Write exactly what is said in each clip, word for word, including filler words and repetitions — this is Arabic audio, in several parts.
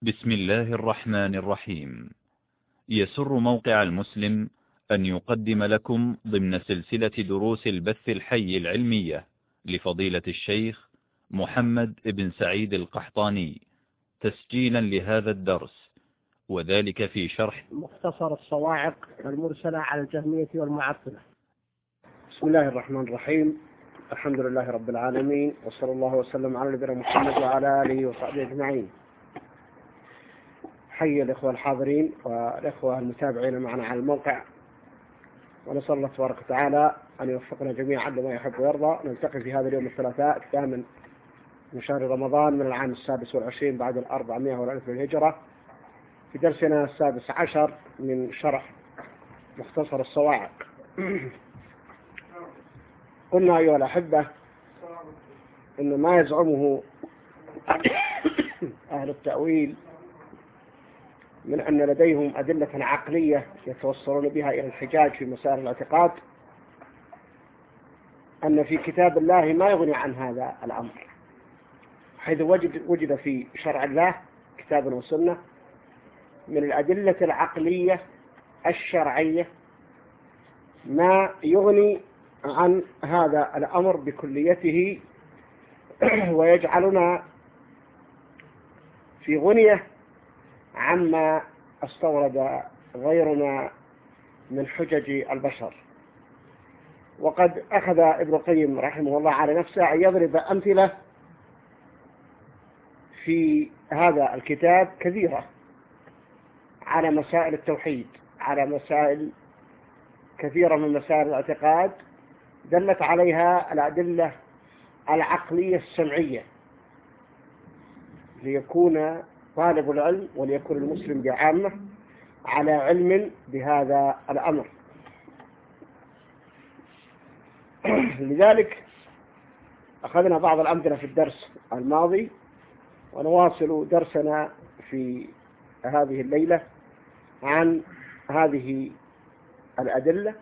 بسم الله الرحمن الرحيم. يسر موقع المسلم أن يقدم لكم ضمن سلسلة دروس البث الحي العلمية لفضيلة الشيخ محمد بن سعيد القحطاني تسجيلا لهذا الدرس، وذلك في شرح مختصر الصواعق المرسلة على الجهمية والمعطلة. بسم الله الرحمن الرحيم. الحمد لله رب العالمين، وصلى الله وسلم على نبينا محمد وعلى آله وصحبه أجمعين. حي الإخوة الحاضرين والإخوة المتابعين معنا على الموقع، ونسأل الله تبارك وتعالى أن يوفقنا جميعا لما يحب ويرضى. نلتقي في هذا اليوم الثلاثاء الثامن من شهر رمضان من العام السادس والعشرين بعد الأربعمائة والألف للهجرة، في درسنا السادس عشر من شرح مختصر الصواعق. قلنا أيها الأحبة إن ما يزعمه أهل التأويل من أن لديهم أدلة عقلية يتوصلون بها إلى الحجاج في مسائل الاعتقاد، أن في كتاب الله ما يغني عن هذا الأمر، حيث وجد, وجد في شرع الله كتاب وسنة من الأدلة العقلية الشرعية ما يغني عن هذا الأمر بكليته، ويجعلنا في غنية عما استورد غيرنا من حجج البشر. وقد أخذ ابن القيم رحمه الله على نفسه أن يضرب أمثلة في هذا الكتاب كثيرة على مسائل التوحيد، على مسائل كثيرة من مسائل الاعتقاد دلت عليها الأدلة العقلية السمعية، ليكون طالب العلم وليكون المسلم بعامة على علم بهذا الأمر. لذلك أخذنا بعض الأمثلة في الدرس الماضي، ونواصل درسنا في هذه الليلة عن هذه الأدلة.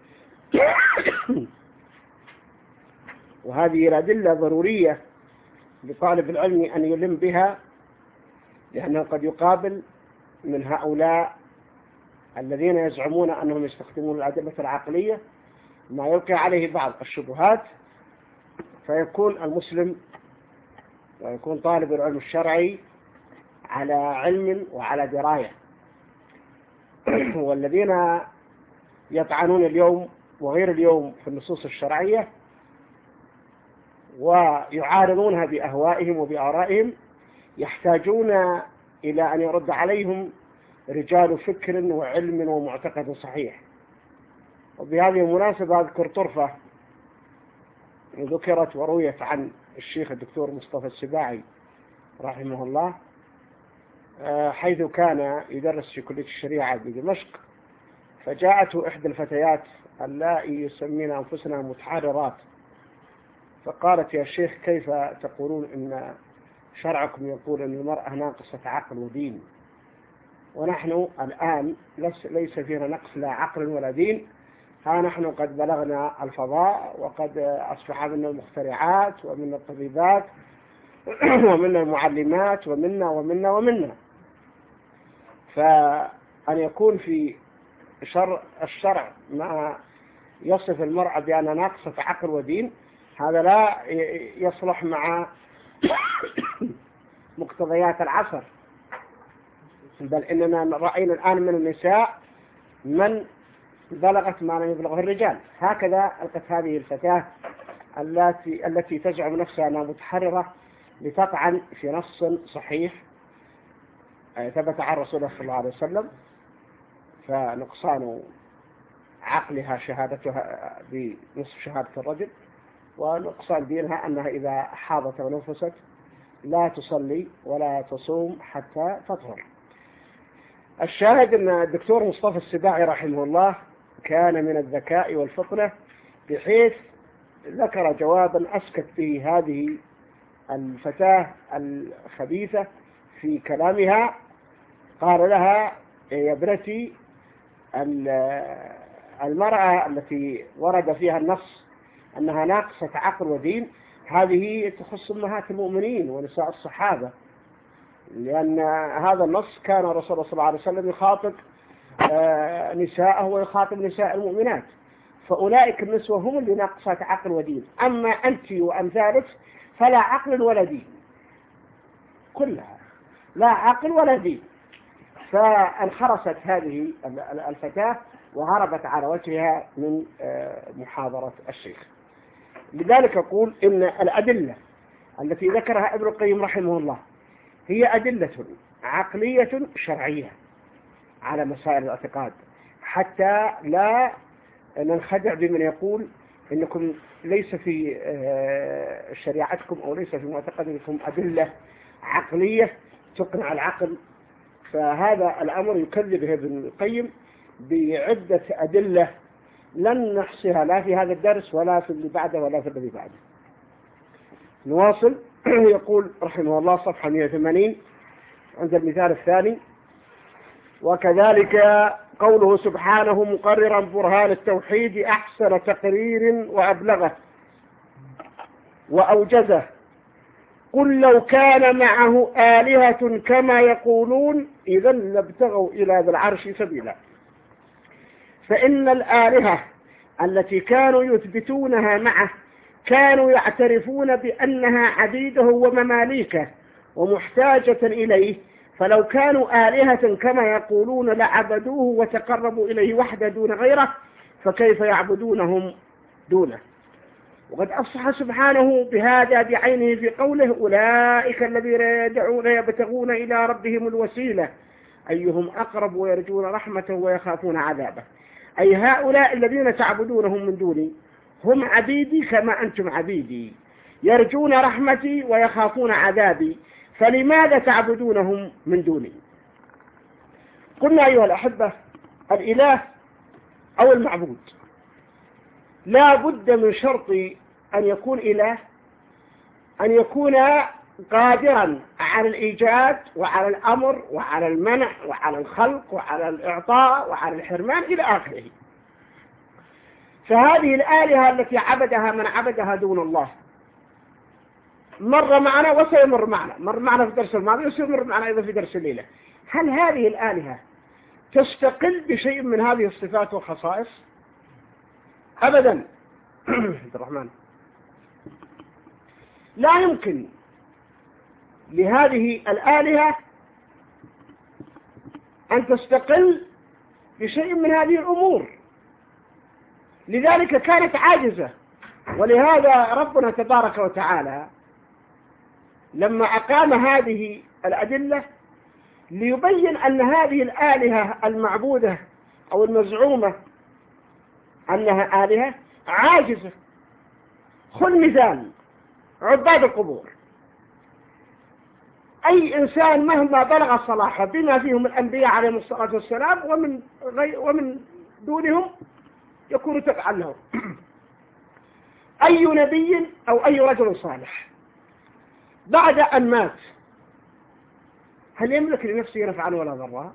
وهذه الأدلة ضرورية لطالب العلم أن يلم بها، لأنه قد يقابل من هؤلاء الذين يزعمون أنهم يستخدمون الأدلة العقلية ما يلقي عليه بعض الشبهات، فيكون المسلم ويكون طالب العلم الشرعي على علم وعلى دراية. والذين يطعنون اليوم وغير اليوم في النصوص الشرعية ويعارضونها بأهوائهم وبآرائهم يحتاجون إلى أن يرد عليهم رجال فكر وعلم ومعتقد صحيح. وبهذه المناسبة أذكر طرفة ذكرت ورويت عن الشيخ الدكتور مصطفى السباعي رحمه الله، حيث كان يدرس في كلية الشريعة بدمشق، فجاءته إحدى الفتيات اللائي يسمين أنفسنا متحررات، فقالت: يا شيخ، كيف تقولون إن شرعكم يقول أن المرأة ناقصة عقل ودين، ونحن الآن ليس فينا نقص لا عقل ولا دين، ها نحن قد بلغنا الفضاء، وقد أصبح منا المخترعات ومنا الطبيبات ومنا المعلمات ومنا ومنا ومنا. فأن يكون في شرع الشرع ما يصف المرأة بأنها ناقصة عقل ودين، هذا لا يصلح مع مقتضيات العصر، بل إننا رأينا الآن من النساء من بلغت ما لم يبلغه الرجال. هكذا ألقت هذه الفتاة التي التي تزعم نفسها أنها متحررة لتطعن في نص صحيح ثبت عن رسول الله صلى الله عليه وسلم، فنقصان عقلها شهادتها بنصف شهادة الرجل، ونقصان دينها أنها إذا حاضت ونفست لا تصلي ولا تصوم حتى تطهر. الشاهد أن الدكتور مصطفى السباعي رحمه الله كان من الذكاء والفطنة، بحيث ذكر جوابا أسكت به هذه الفتاة الخبيثة في كلامها. قال لها: يا ابنتي، المرأة التي ورد فيها النص أنها ناقصة عقل ودين هذه تخص أمهات المؤمنين ونساء الصحابة، لأن هذا النص كان الرسول صلى الله عليه وسلم يخاطب نساءه ويخاطب نساء المؤمنات، فأولئك النسوة هم اللي ناقصات عقل ودين، أما أنت وأمثالك فلا عقل ولا دين، كلها لا عقل ولا دين. فانخرست هذه الفتاة وهربت على وجهها من محاضرة الشيخ. لذلك أقول إن الأدلة التي ذكرها ابن القيم رحمه الله هي أدلة عقلية شرعية على مسائل الاعتقاد، حتى لا ننخدع بمن يقول إنكم ليس في شريعتكم أو ليس في معتقدكم أدلة عقلية تقنع العقل. فهذا الأمر يكذبه ابن القيم بعدة أدلة لن نحصيها لا في هذا الدرس ولا في اللي بعده ولا في الذي بعده. نواصل. يقول رحمه الله صفحة مئة وثمانين عند المثال الثاني: وكذلك قوله سبحانه مقررا برهان التوحيد أحسن تقرير وأبلغه وأوجزه: قل لو كان معه آلهة كما يقولون إذا لابتغوا إلى ذي العرش سبيلا. فإن الآلهة التي كانوا يثبتونها معه كانوا يعترفون بأنها عبيده ومماليكه ومحتاجة إليه، فلو كانوا آلهة كما يقولون لعبدوه وتقربوا إليه وحده دون غيره، فكيف يعبدونهم دونه؟ وقد أصح سبحانه بهذا بعينه في قوله: أولئك الذين يدعون يبتغون إلى ربهم الوسيلة أيهم أقرب ويرجون رحمته ويخافون عذابه. أي هؤلاء الذين تعبدونهم من دوني هم عبيدي كما أنتم عبيدي، يرجون رحمتي ويخافون عذابي، فلماذا تعبدونهم من دوني؟ قلنا أيها الأحبة: الإله أو المعبود لا بد من شرط أن يكون إله أن يكون قادرا على الإيجاد وعلى الأمر وعلى المنع وعلى الخلق وعلى الإعطاء وعلى الحرمان إلى آخره. فهذه الآلهة التي عبدها من عبدها دون الله مر معنا وسيمر معنا، مر معنا في درس الماضي وسيمر معنا أيضا في درس الليلة. هل هذه الآلهة تستقل بشيء من هذه الصفات والخصائص؟ أبدا. عبد الرحمن، لا يمكن لهذه الآلهة أن تستقل بشيء من هذه الأمور، لذلك كانت عاجزة. ولهذا ربنا تبارك وتعالى لما أقام هذه الأدلة ليبين أن هذه الآلهة المعبودة أو المزعومة أنها آلهة عاجزة. خذ مثال عباد القبور. أي إنسان مهما بلغ صلاحه بما فيهم الأنبياء عليهم الصلاة والسلام ومن, غي ومن دونهم يكون تبعا له. أي نبي أو أي رجل صالح بعد أن مات هل يملك لنفسه نفعا ولا ضرا؟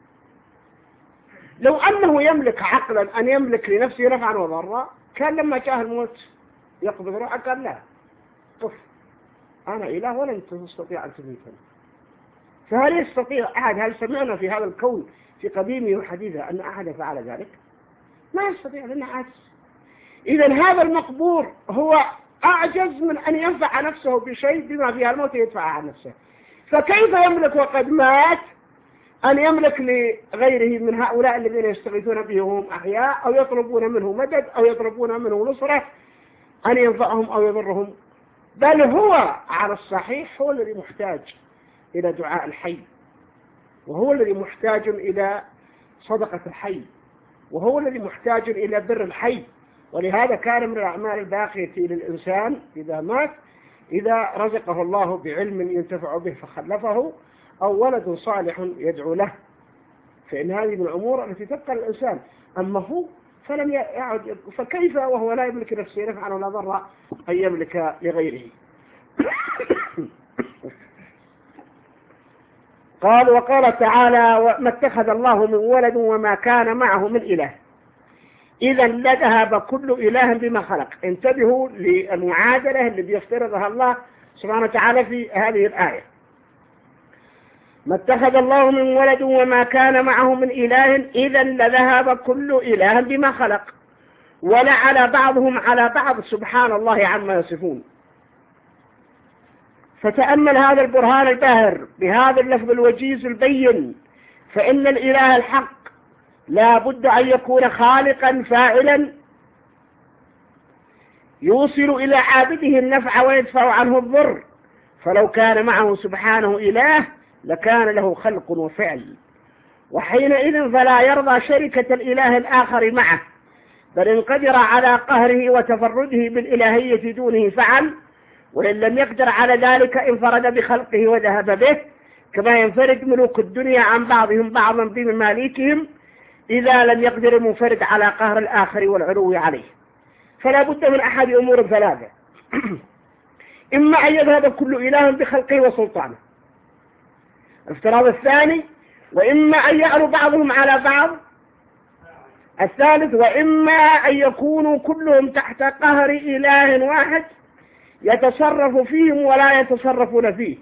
لو أنه يملك عقلا أن يملك لنفسه نفعا وضرا كان لما جاء الموت يقبض روحه قال لا، قف، أنا إله ولن تستطيع أن تميتني. فهل يستطيع أحد؟ هل سمعنا في هذا الكون في قديمه وحديثه أن أحد فعل ذلك؟ ما يستطيع لأنه عاجز. إذا هذا المقبور هو أعجز من أن ينفع نفسه بشيء بما فيها الموت يدفع عن نفسه، فكيف يملك وقد مات أن يملك لغيره من هؤلاء الذين يستغيثون به وهم أحياء أو يطلبون منه مدد أو يطلبون منه نصرة أن ينفعهم أو يضرهم؟ بل هو على الصحيح هو الذي محتاج إلى دعاء الحي، وهو الذي محتاج إلى صدقة الحي، وهو الذي محتاج إلى بر الحي. ولهذا كان من الأعمال الباقية للإنسان إذا مات إذا رزقه الله بعلم ينتفع به فخلفه أو ولد صالح يدعو له، فإن هذه من الأمور التي تبقى للإنسان. أما هو فلم يعد، فكيف وهو لا يملك نفسه نفعا ولا ضرا أن يملك لغيره؟ قال: وقال تعالى: ما اتخذ الله من ولد وما كان معه من إله إذا لذهب كل إله بما خلق. انتبهوا للمعادلة اللي بيفترضها الله سبحانه وتعالى في هذه الآية. ما اتخذ الله من ولد وما كان معه من إله إذا لذهب كل إله بما خلق ولعلى بعضهم على بعض سبحان الله عما يصفون. فتأمل هذا البرهان الباهر بهذا اللفظ الوجيز البين، فإن الإله الحق لا بد أن يكون خالقا فاعلا يوصل إلى عابده النفع ويدفع عنه الضر، فلو كان معه سبحانه إله لكان له خلق وفعل، وحينئذ فلا يرضى شركة الإله الآخر معه، بل إن قدر على قهره وتفرده بالإلهية دونه فعل، وإن لم يقدر على ذلك انفرد بخلقه وذهب به، كما ينفرد ملوك الدنيا عن بعضهم بعضا بمماليكهم إذا لم يقدر المنفرد على قهر الآخر والعلو عليه. فلا بد من أحد أمور ثلاثة: إما أن يذهب كل إله بخلقه وسلطانه، الافتراض الثاني، وإما أن يعلو بعضهم على بعض، الثالث، وإما أن يكونوا كلهم تحت قهر إله واحد يتصرف فيهم ولا يتصرفون فيه،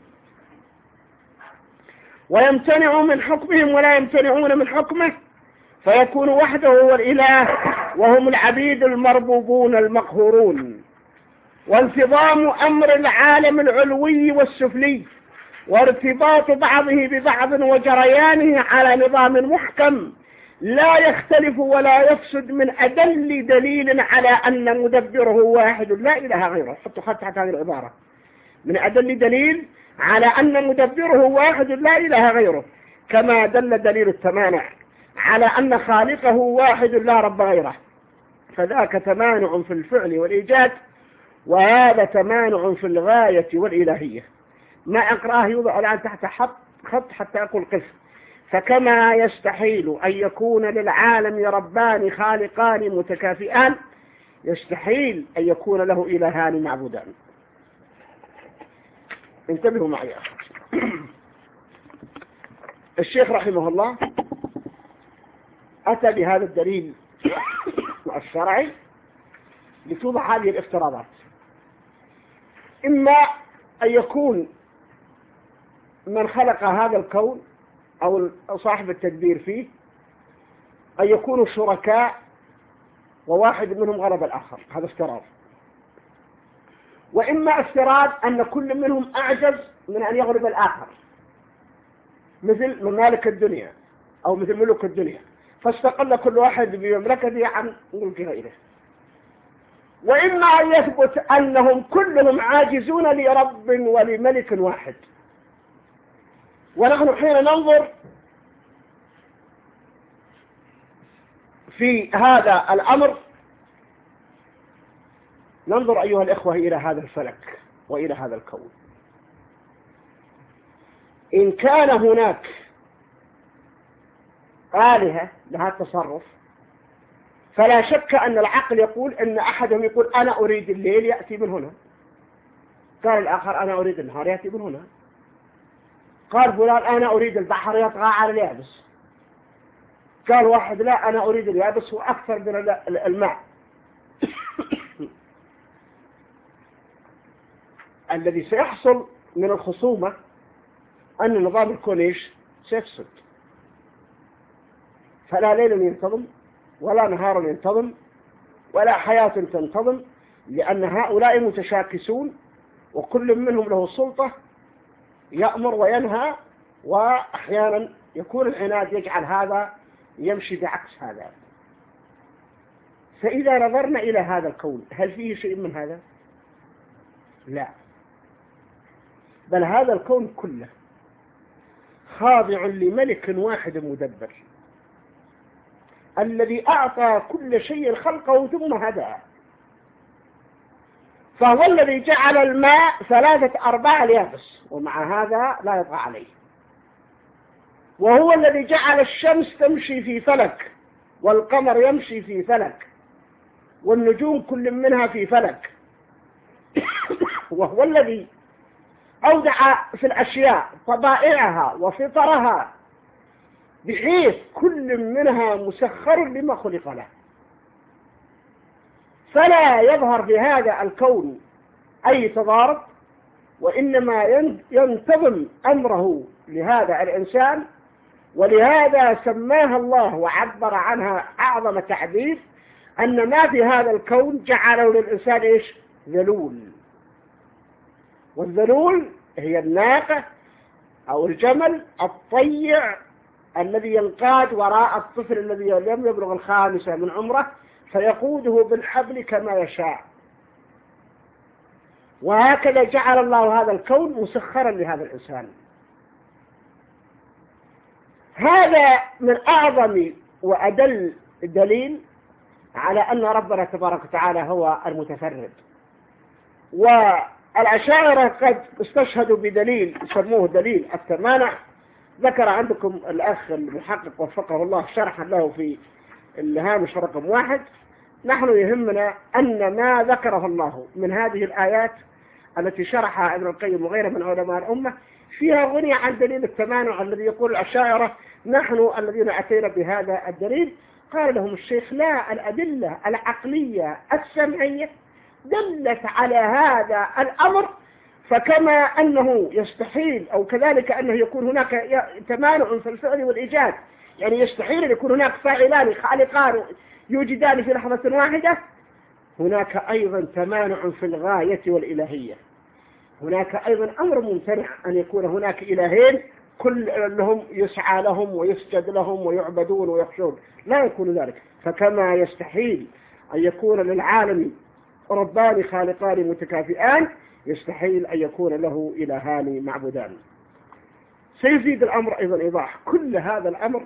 ويمتنعوا من حكمهم ولا يمتنعون من حكمه، فيكون وحده هو الإله وهم العبيد المربوبون المقهورون. وانتظام أمر العالم العلوي والسفلي وارتباط بعضه ببعض وجريانه على نظام محكم لا يختلف ولا يفسد من أدل دليل على أن مدبره واحد لا إله غيره. حطوا خط تحت هذه العبارة: من أدل دليل على أن مدبره واحد لا إله غيره، كما دل دليل التمانع على أن خالقه واحد لا رب غيره، فذاك تمانع في الفعل والإيجاد، وهذا تمانع في الغاية والإلهية. ما أقرأه يوضع الآن تحت خط حتى أقول قف. فكما يستحيل أن يكون للعالم ربان خالقان متكافئان، يستحيل أن يكون له إلهان معبودان. انتبهوا معي يا أخي. الشيخ رحمه الله أتى بهذا الدليل الشرعي لتوضع هذه الافتراضات: إما أن يكون من خلق هذا الكون أو صاحب التدبير فيه أن يكونوا شركاء وواحد منهم غلب الآخر، هذا افتراض. وإما افتراض أن كل منهم أعجز من أن يغلب الآخر، مثل ممالك الدنيا أو مثل ملوك الدنيا، فاستقل كل واحد بمملكته عن ملك غيره. وإما أن يثبت أنهم كلهم عاجزون لرب ولملك واحد. ونحن حين ننظر في هذا الأمر ننظر أيها الإخوة إلى هذا الفلك وإلى هذا الكون. إن كان هناك آلهة لها التصرف، فلا شك أن العقل يقول أن أحدهم يقول أنا أريد الليل يأتي من هنا، قال الآخر أنا أريد النهار يأتي من هنا، قال فلان أنا أريد البحر يطغى على اليابس، قال واحد لا أنا أريد اليابس وأكثر من الماء. الذي سيحصل من الخصومة أن النظام الكونيش سيفسد، فلا ليل ينتظم ولا نهار ينتظم ولا حياة تنتظم، لأن هؤلاء متشاكسون وكل منهم له سلطة يأمر وينهى، وأحيانا يكون العناد يجعل هذا يمشي بعكس هذا. فإذا نظرنا إلى هذا الكون هل فيه شيء من هذا؟ لا، بل هذا الكون كله خاضع لملك واحد مدبر، الذي أعطى كل شيء خلقه ثم هداه، فهو الذي جعل الماء ثلاثة أرباع اليابس ومع هذا لا يطغى عليه، وهو الذي جعل الشمس تمشي في فلك والقمر يمشي في فلك والنجوم كل منها في فلك، وهو الذي أودع في الأشياء طبائعها وفطرها بحيث كل منها مسخر لما خلق له. فلا يظهر في هذا الكون أي تضارب، وإنما ينتظم أمره لهذا الإنسان، ولهذا سماها الله وعبر عنها أعظم تعبير أن ما في هذا الكون جعله للإنسان إيش؟ ذلول. والذلول هي الناقة أو الجمل الطيع الذي ينقاد وراء الطفل الذي لم يبلغ الخامسة من عمره فيقوده بالحبل كما يشاء. وهكذا جعل الله هذا الكون مسخرا لهذا الإنسان. هذا من أعظم وأدل دليل على أن ربنا تبارك وتعالى هو المتفرد. والأشاعرة قد استشهدوا بدليل يسموه دليل التمانع. ذكر عندكم الأخ المحقق وفقه الله شرحا له في الهامش رقم واحد. نحن يهمنا أن ما ذكره الله من هذه الآيات التي شرحها ابن القيم وغيره من علماء الأمة فيها غني عن دليل التمانع الذي يقول الأشاعرة نحن الذين أتينا بهذا الدليل. قال لهم الشيخ لا، الأدلة العقلية السمعية دلت على هذا الأمر، فكما أنه يستحيل أو كذلك أنه يكون هناك تمانع في الفعل والإيجاد، يعني يستحيل أن يكون هناك فاعلان خالقان يوجدان في لحظة واحدة، هناك أيضا تمانع في الغاية والإلهية. هناك أيضا أمر ممتنع أن يكون هناك إلهين كلهم يسعى لهم ويسجد لهم ويعبدون ويخشون، لا يكون ذلك. فكما يستحيل أن يكون للعالم ربان خالقان متكافئان، يستحيل أن يكون له إلهان معبودان. سيزيد الأمر أيضا إيضاح. كل هذا الأمر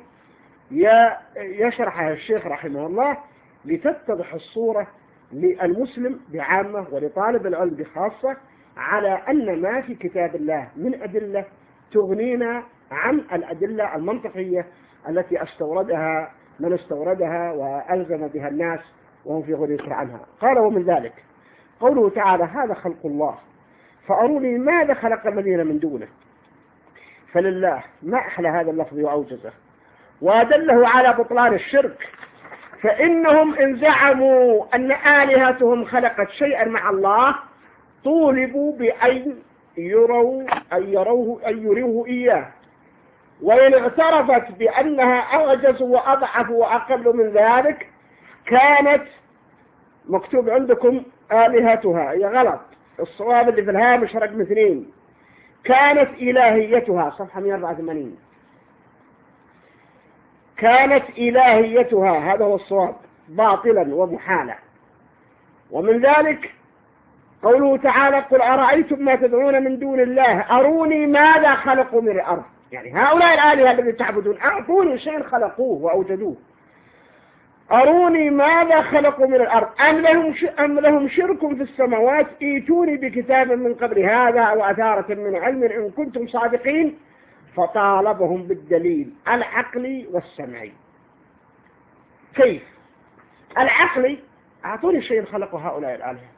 يشرحه الشيخ رحمه الله لتتضح الصورة للمسلم بعامة ولطالب العلم بخاصة على أن ما في كتاب الله من أدلة تغنينا عن الأدلة المنطقية التي استوردها من استوردها وألزم بها الناس وهم في غنى عنها. قال ومن ذلك قوله تعالى هذا خلق الله فأروني ماذا خلق الذين من دونه. فلله ما أحلى هذا اللفظ وأوجزه وأدله على بطلان الشرك، فإنهم إن زعموا أن آلهتهم خلقت شيئا مع الله طولبوا بأن يروا أن يروه أن يروه إياه، وإن اعترفت بأنها أعجز وأضعف وأقل من ذلك كانت مكتوب عندكم آلهتها، هي غلط، الصواب اللي في الهامش رقم اثنين كانت إلهيتها صفحة مئة وأربعة وثمانين كانت إلهيتها، هذا هو الصواب، باطلا ومحالا. ومن ذلك قوله تعالى قل أرأيتم ما تدعون من دون الله أروني ماذا خلقوا من الأرض، يعني هؤلاء الآلهة الذين تعبدون أعطوني شيء خلقوه وأوجدوه، أروني ماذا خلقوا من الأرض أم لهم, أم لهم شرك في السماوات ايتوني بكتاب من قبل هذا أو أثارة من علم إن كنتم صادقين. فطالبهم بالدليل العقلي والسمعي. كيف؟ العقلي أعطوني شيء خلقوا هؤلاء الآلهة.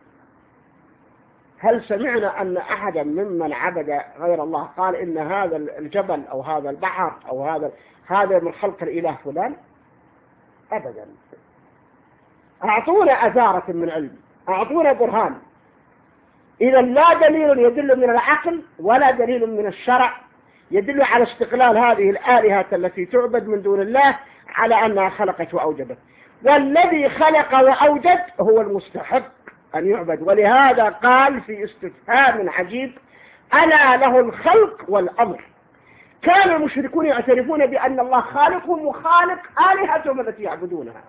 هل سمعنا أن أحدا ممن عبد غير الله قال إن هذا الجبل أو هذا البحر أو هذا هذا من خلق الإله فلان؟ أبدا. أعطونا أثارة من علم، أعطونا برهان. إذا لا دليل يدل من العقل ولا دليل من الشرع يدل على استقلال هذه الآلهة التي تعبد من دون الله على أنها خلقت وأوجدت. والذي خلق وأوجد هو المستحق أن يعبد. ولهذا قال في استفهام عجيب ألا له الخلق والأمر. كان المشركون يعترفون بأن الله خالقهم وخالق آلهتهم التي يعبدونها،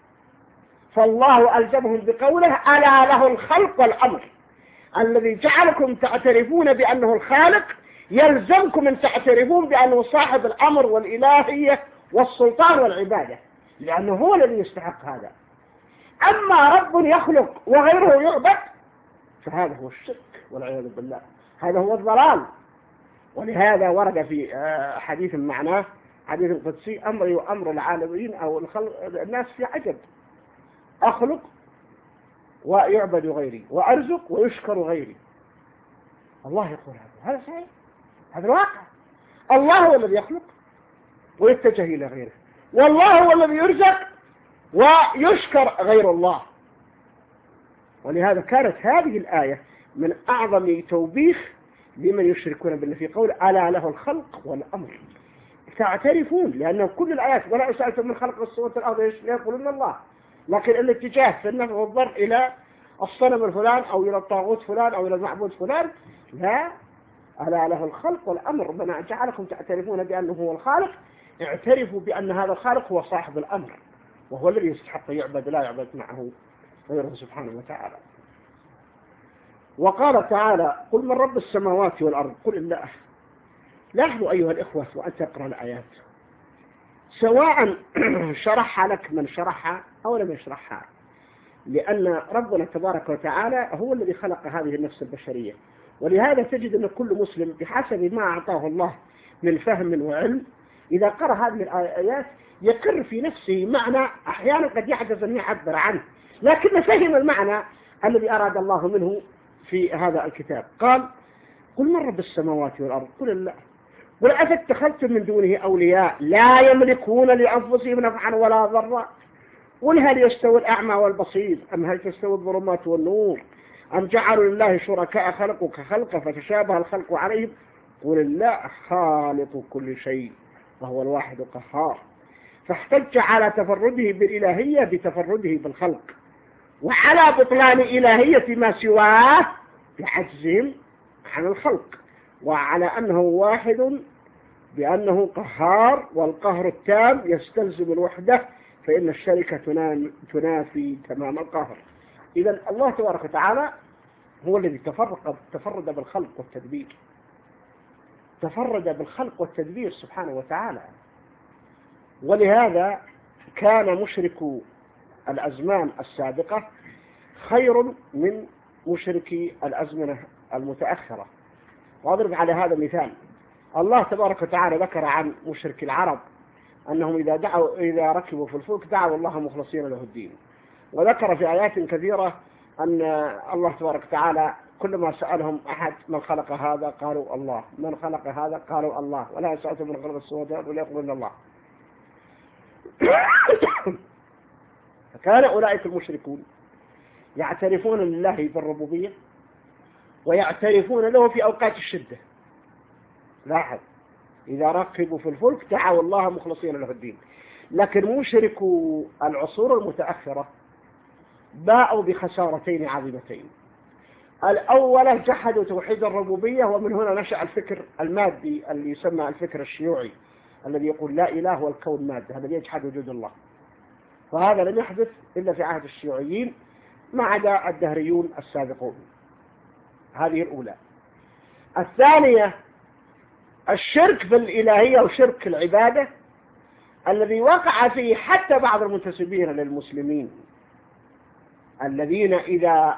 فالله ألزمهم بقوله ألا له الخلق والأمر. الذي جعلكم تعترفون بأنه الخالق يلزمكم أن تعترفون بأنه صاحب الأمر والإلهية والسلطان والعبادة، لأنه هو الذي يستحق هذا. أما رب يخلق وغيره يعبد فهذا هو الشرك والعياذ بالله، هذا هو الضلال. ولهذا ورد في حديث معناه حديث قدسي أمري وأمر العالمين أو الناس في عجب، أخلق ويعبد غيري وأرزق ويشكر غيري. الله يقول هذا هذا صحيح، هذا الواقع. الله هو الذي يخلق ويتجه إلى غيره، والله هو الذي يرزق ويشكر غير الله. ولهذا كانت هذه الآية من أعظم توبيخ لمن يشركون بالله في قول ألا له الخلق والأمر. تعترفون لأن كل الآيات ولا سألتم من خلق السماوات والأرض يقولون الله، لكن الاتجاه في النفع والضر إلى الصنم الفلان أو إلى الطاغوت فلان أو إلى المعبود فلان لا، ألا له الخلق والأمر. ربنا جعلكم تعترفون بأنه هو الخالق، اعترفوا بأن هذا الخالق هو صاحب الأمر وهو الذي يستحق يعبد لا يعبد معه غيره سبحانه وتعالى. وقال تعالى قل من رب السماوات والأرض قل الله. لاحظوا أيها الإخوة وأن تقرأ الآيات سواء شرحها لك من شرحها أو لم يشرحها، لأن ربنا تبارك وتعالى هو الذي خلق هذه النفس البشرية، ولهذا تجد أن كل مسلم بحسب ما أعطاه الله من فهم وعلم إذا قرأ هذه الآيات يقر في نفسه معنى أحيانا قد يحدث أن يعبر عنه، لكن فهم المعنى الذي أراد الله منه في هذا الكتاب. قال قل من رب السماوات والأرض قل الله قل أفاتخذتم من دونه أولياء لا يملكون لأنفسهم نفعا ولا ضرا قل هل يستوي الأعمى والبصير أم هل تستوي الظلمات والنور أم جعلوا لله شركاء خلقوا كخلقه فتشابه الخلق عليهم قل الله خالق كل شيء وهو الواحد القهار. فاحتج على تفرده بالإلهية بتفرده بالخلق، وعلى بطلان إلهية ما سواه بعجزهم عن الخلق، وعلى أنه واحد بأنه قهار، والقهر التام يستلزم الوحدة فإن الشركة تنافي تمام القهر. إذا الله تبارك وتعالى هو الذي تفرق تفرد بالخلق والتدبير، تفرد بالخلق والتدبير سبحانه وتعالى. ولهذا كان مشرك الأزمان السابقة خير من مشركي الأزمنة المتأخرة. وأضرب على هذا مثال، الله تبارك وتعالى ذكر عن مشرك العرب أنهم إذا دعوا إذا ركبوا في الفلك دعوا الله مخلصين له الدين، وذكر في آيات كثيرة أن الله تبارك وتعالى كلما سألهم أحد من خلق هذا قالوا الله، من خلق هذا قالوا الله، ولا سألتم من خلق السماوات ولا يقولون الله. فكان أولئك المشركون يعترفون لله بالربوبية ويعترفون له في أوقات الشدة. لاحظ إذا ركبوا في الفلك دعوا الله مخلصين له الدين. لكن مشركو العصور المتأخرة باءوا بخسارتين عظيمتين. الأولى جحدوا توحيد الربوبية، ومن هنا نشأ الفكر المادي اللي يسمى الفكر الشيوعي الذي يقول لا إله والكون مادة، الذي يجحد وجود الله. فهذا لم يحدث إلا في عهد الشيوعيين ما عدا الدهريون السابقون. هذه الأولى. الثانية الشرك في الإلهية وشرك العبادة الذي وقع فيه حتى بعض المنتسبين للمسلمين، الذين إذا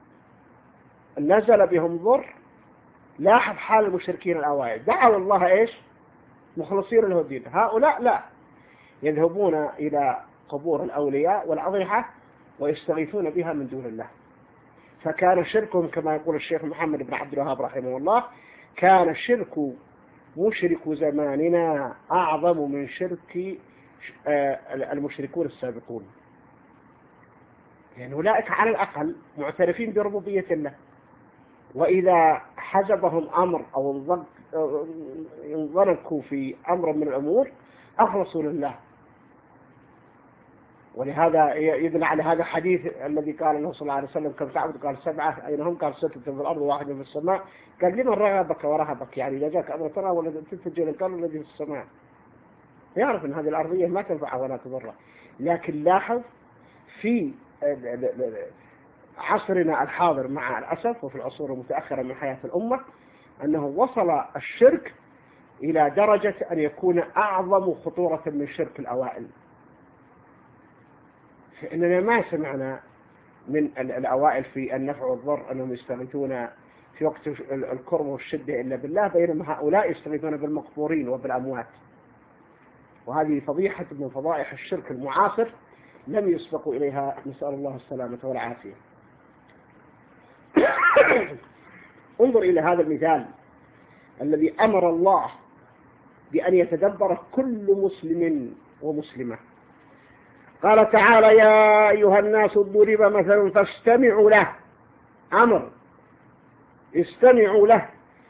نزل بهم ضر لاحظ حال المشركين الأوائل دعوا الله إيش مخلصين له الدين. هؤلاء لا، يذهبون إلى قبور الأولياء والأضرحة ويستغيثون بها من دون الله. فكان شركهم كما يقول الشيخ محمد بن عبد الوهاب رحمه الله كان شرك مشرك زماننا أعظم من شرك المشركون السابقون، يعني أولئك على الأقل معترفين بربوبية الله، وإذا حجبهم أمر أو انضنكوا في أمر من الأمور أخلصوا لله. ولهذا يدل على هذا الحديث الذي قال النبي صلى الله عليه وسلم كم تعبد؟ قال سبعة، أين هم؟ قال ستة في الأرض وواحد في السماء. قال لمن رغبك ورهبك؟ يعني إذا جاك أمر ترى ولا تتجه للقلب الذي في السماء. يعرف أن هذه الأرضية ما تنفع ولا تضره. لكن لاحظ في عصرنا الحاضر مع الأسف وفي العصور المتأخرة من حياة الأمة أنه وصل الشرك إلى درجة أن يكون أعظم خطورة من شرك الأوائل. فإننا ما سمعنا من الأوائل في النفع والضر أنهم يستغيثون في وقت الكرب والشدة إلا بالله، بينما هؤلاء يستغيثون بالمقبورين وبالأموات. وهذه فضيحة من فضائح الشرك المعاصر لم يسبقوا إليها، نسأل الله السلامة والعافية. انظر إلى هذا المثال الذي أمر الله بأن يتدبر كل مسلم ومسلمة. قال تعالى يا أيها الناس ضرب مثل فاستمعوا له. أمر استمعوا له،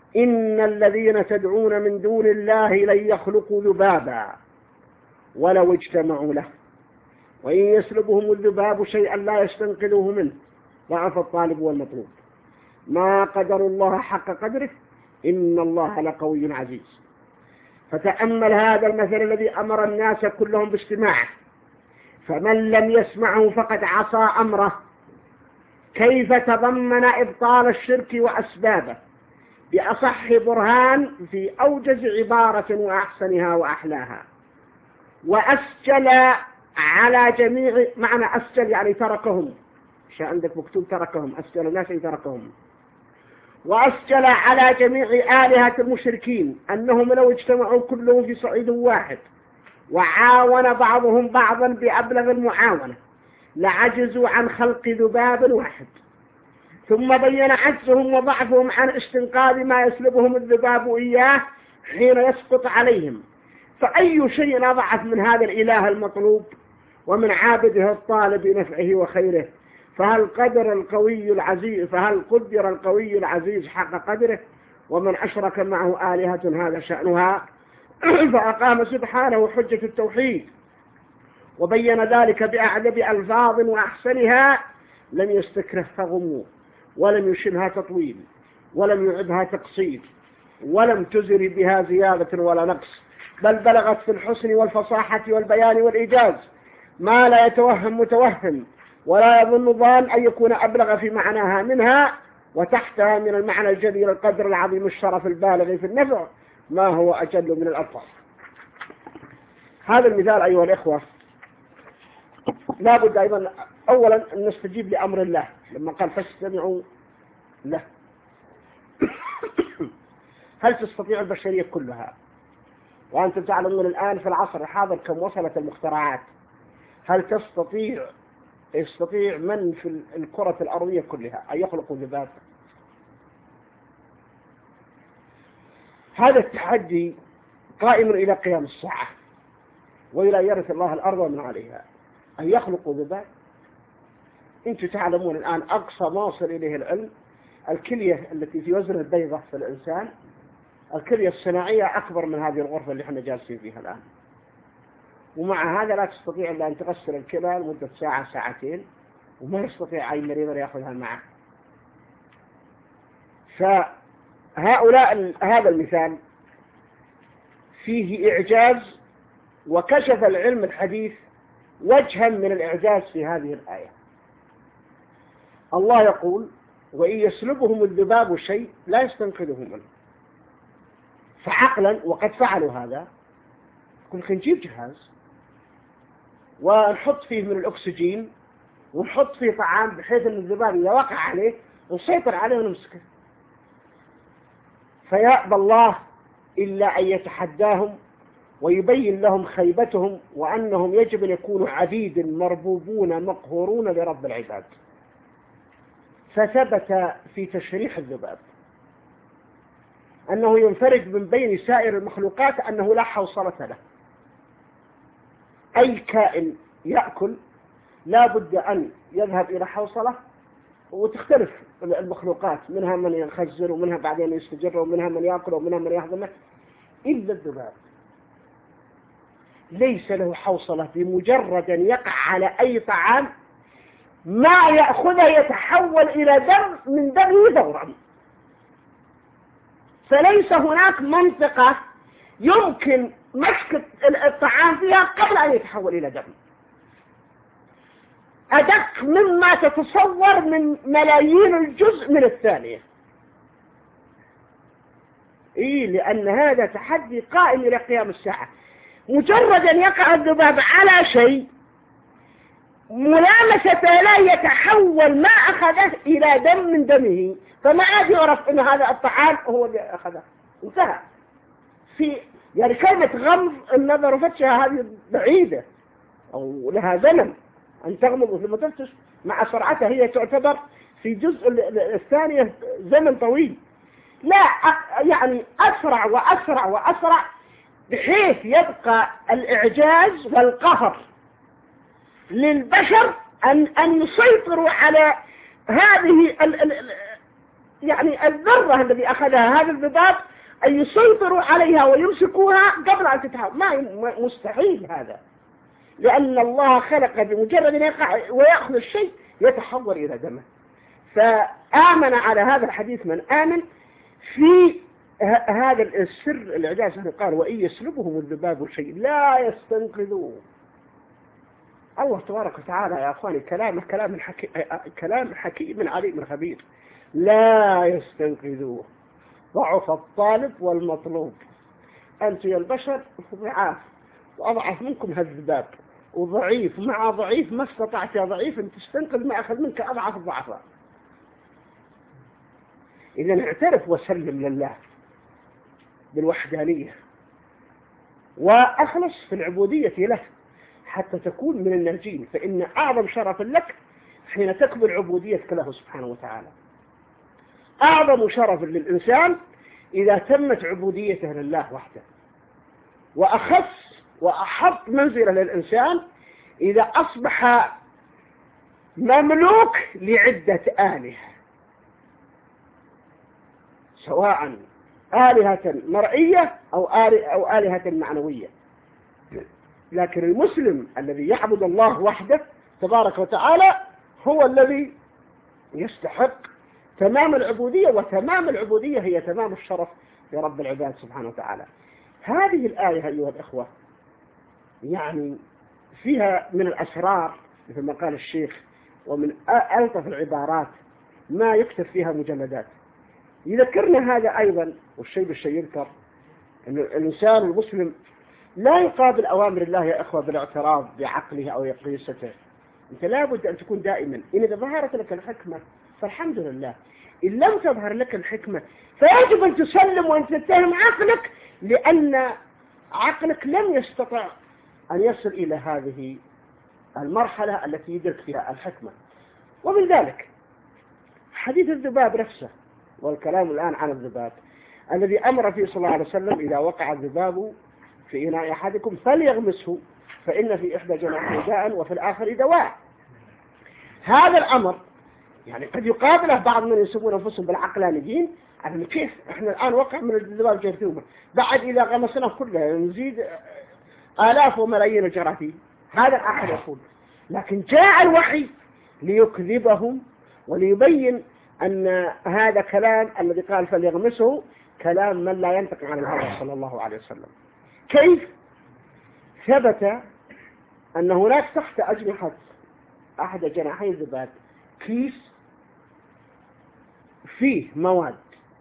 إن الذين تدعون من دون الله لن يخلقوا ذبابا ولو اجتمعوا له وإن يسلبهم الذباب شيئا لا يستنقذوه منه ضعف الطالب والمطلوب. ما قدر الله حق قدره إن الله لقوي عزيز. فتأمل هذا المثل الذي أمر الناس كلهم باستماعه، فمن لم يسمعه فقد عصى أمره. كيف تضمن إبطال الشرك وأسبابه بأصح برهان في أوجز عبارة وأحسنها وأحلاها. وأسجل على جميع، معنى أسجل يعني تركهم، شاء عندك مكتوب تركهم، أسجل الناس أي تركهم. وأسجل على جميع آلهة المشركين أنهم لو اجتمعوا كلهم في صعيد واحد وعاون بعضهم بعضا بأبلغ المعاونة لعجزوا عن خلق ذباب واحد. ثم بين عجزهم وضعفهم عن استنقاذ ما يسلبهم الذباب إياه حين يسقط عليهم. فأي شيء أضعف من هذا الإله المطلوب ومن عابده الطالب بنفعه وخيره؟ فهل قدر القوي العزيز فهل قدر القوي العزيز حق قدره؟ ومن أشرك معه آلهة هذا شأنها. فأقام سبحانه حجة التوحيد وبين ذلك بأعذب ألفاظ وأحسنها لم يستكره غمو ولم يشنها تطويل ولم يعدها تقصير ولم تزر بها زيادة ولا نقص، بل بلغت في الحسن والفصاحة والبيان والإيجاز ما لا يتوهم متوهم ولا يظن ظان أن يكون أبلغ في معناها منها، وتحتها من المعنى الجليل القدر العظيم الشرف البالغ في النفع ما هو أجل من الألفاظ. هذا المثال أيها الإخوة لا بد أيضا أولا أن نستجيب لأمر الله لما قال فاستمعوا له. هل تستطيع البشرية كلها؟ وأنتم تعلمون الآن في العصر الحاضر كم وصلت المخترعات. هل تستطيع يستطيع من في الكرة الأرضية كلها أن يخلقوا ذباب؟ هذا التحدي قائم إلى قيام الساعة وإلى يرث الله الأرض ومن عليها، أن يخلقوا ذباب. أنتم تعلمون الآن أقصى ما وصل إليه العلم الكلية التي في وزن البيضة في الإنسان، الكلية الصناعية أكبر من هذه الغرفة اللي احنا جالسين فيها الآن، ومع هذا لا تستطيع إلا أن تغسل الكلى لمدة ساعة ساعتين وما يستطيع أي مريض يأخذها معه. فهؤلاء هذا المثال فيه إعجاز، وكشف العلم الحديث وجها من الإعجاز في هذه الآية. الله يقول وإن يسلبهم الذباب شيء لا يستنقذه منه. فعقلا وقد فعلوا هذا، كنا نجيب جهاز ونحط فيه من الأكسجين ونحط فيه طعام بحيث أن الذباب إذا وقع عليه نسيطر عليه ونمسكه. فيأبى الله إلا أن يتحداهم ويبين لهم خيبتهم وأنهم يجب أن يكونوا عبيد مربوبون مقهورون لرب العباد. فثبت في تشريح الذباب أنه ينفرد من بين سائر المخلوقات، أنه لا حوصلة له. أي كائن يأكل لا بد أن يذهب إلى حوصلة، وتختلف المخلوقات، منها من يخزر ومنها بعدين يستجر ومنها من يأكل ومنها من يهضمه، إلا الذباب ليس له حوصلة. بمجرد أن يقع على أي طعام ما يأخذه يتحول إلى دم من دمه دورا. فليس هناك منطقة يمكن مسك الطعام فيها قبل أن يتحول إلى دم. أدق مما تتصور من ملايين الجزء من الثانية. إيه، لأن هذا تحدي قائم إلى قيام الساعة. مجرد أن يقع الذباب على شيء ملامسة لا يتحول ما أخذه إلى دم من دمه، فما عاد يعرف أن هذا الطعام هو اللي أخذه. انتهى. في يعني كلمة غمض النظر وفتشها هذه بعيدة أو لها زمن أن تغمض ثم تفتش. مع سرعتها هي تعتبر في جزء الثانية زمن طويل. لا يعني أسرع وأسرع وأسرع بحيث يبقى الإعجاز والقهر للبشر أن أن يسيطروا على هذه يعني الذرة الذي أخذها هذا الذباب أن يسيطروا عليها ويمسكوها قبل أن تتحول. ما مستحيل هذا، لأن الله خلق بمجرد أن يقع ويأخذ الشيء يتحول إلى دمه. فآمن على هذا الحديث من آمن في هذا السر الإعجاز. قال وإن يسلبهم الذباب شيء لا يستنقذوه. الله تبارك وتعالى يا أخواني كلامه كلام حكيم، كلام حكيم عليم خبير. لا يستنقذوه، ضعف الطالب والمطلوب. أنت يا البشر ضعاف، وأضعف منكم هالذباب، وضعيف مع ضعيف ما استطعت يا ضعيف أن تستنقذ ما أخذ منك أضعف الضعفاء. إذا اعترف وسلم لله بالوحدانية وأخلص في العبودية له حتى تكون من الناجين. فإن أعظم شرف لك حين تكمل عبوديتك له سبحانه وتعالى. أعظم شرف للإنسان إذا تمت عبوديته لله وحده. وأخص وأحط منزلة للإنسان إذا أصبح مملوك لعدة آلهة، سواء آلهة مرئية أو أو آلهة معنوية. لكن المسلم الذي يعبد الله وحده تبارك وتعالى هو الذي يستحق تمام العبودية، وتمام العبودية هي تمام الشرف لرب العباد سبحانه وتعالى. هذه الآية أيها الأخوة يعني فيها من الأسرار مثل ما قال الشيخ، ومن ألطف العبارات ما يكتب فيها مجلدات. يذكرنا هذا أيضا، والشيء بالشيء يذكر أن الإنسان المسلم لا يقابل أوامر الله يا أخوة بالاعتراض بعقله أو يقيسته. أنت لابد أن تكون دائما إن إذا ظهرت لك الحكمة فالحمد لله، إن لم تظهر لك الحكمة فيجب أن تسلم وأن تتهم عقلك، لأن عقلك لم يستطع أن يصل إلى هذه المرحلة التي يدرك فيها الحكمة. ومن ذلك حديث الذباب نفسه، والكلام الآن عن الذباب الذي أمر فيه صلى الله عليه وسلم إذا وقع الذباب في إناء أحدكم فليغمسه فإن في إحدى جناحيه داء وفي الآخر دواء. هذا الأمر يعني قد يقابله بعض من يسمون أنفسهم بالعقلانيين، يعني كيف إحنا الآن وقع من الذباب جرثومة، بعد إذا غمسناه كله نزيد آلاف وملايين الجراثيم. هذا الآخر يقول، لكن جاء الوحي ليكذبهم وليبين أن هذا كلام الذي قال فليغمسه كلام من لا ينطق عن الهوى صلى الله عليه وسلم. كيف ثبت أن هناك تحت أجنحة أحد جناحي الذباب كيس فيه مواد،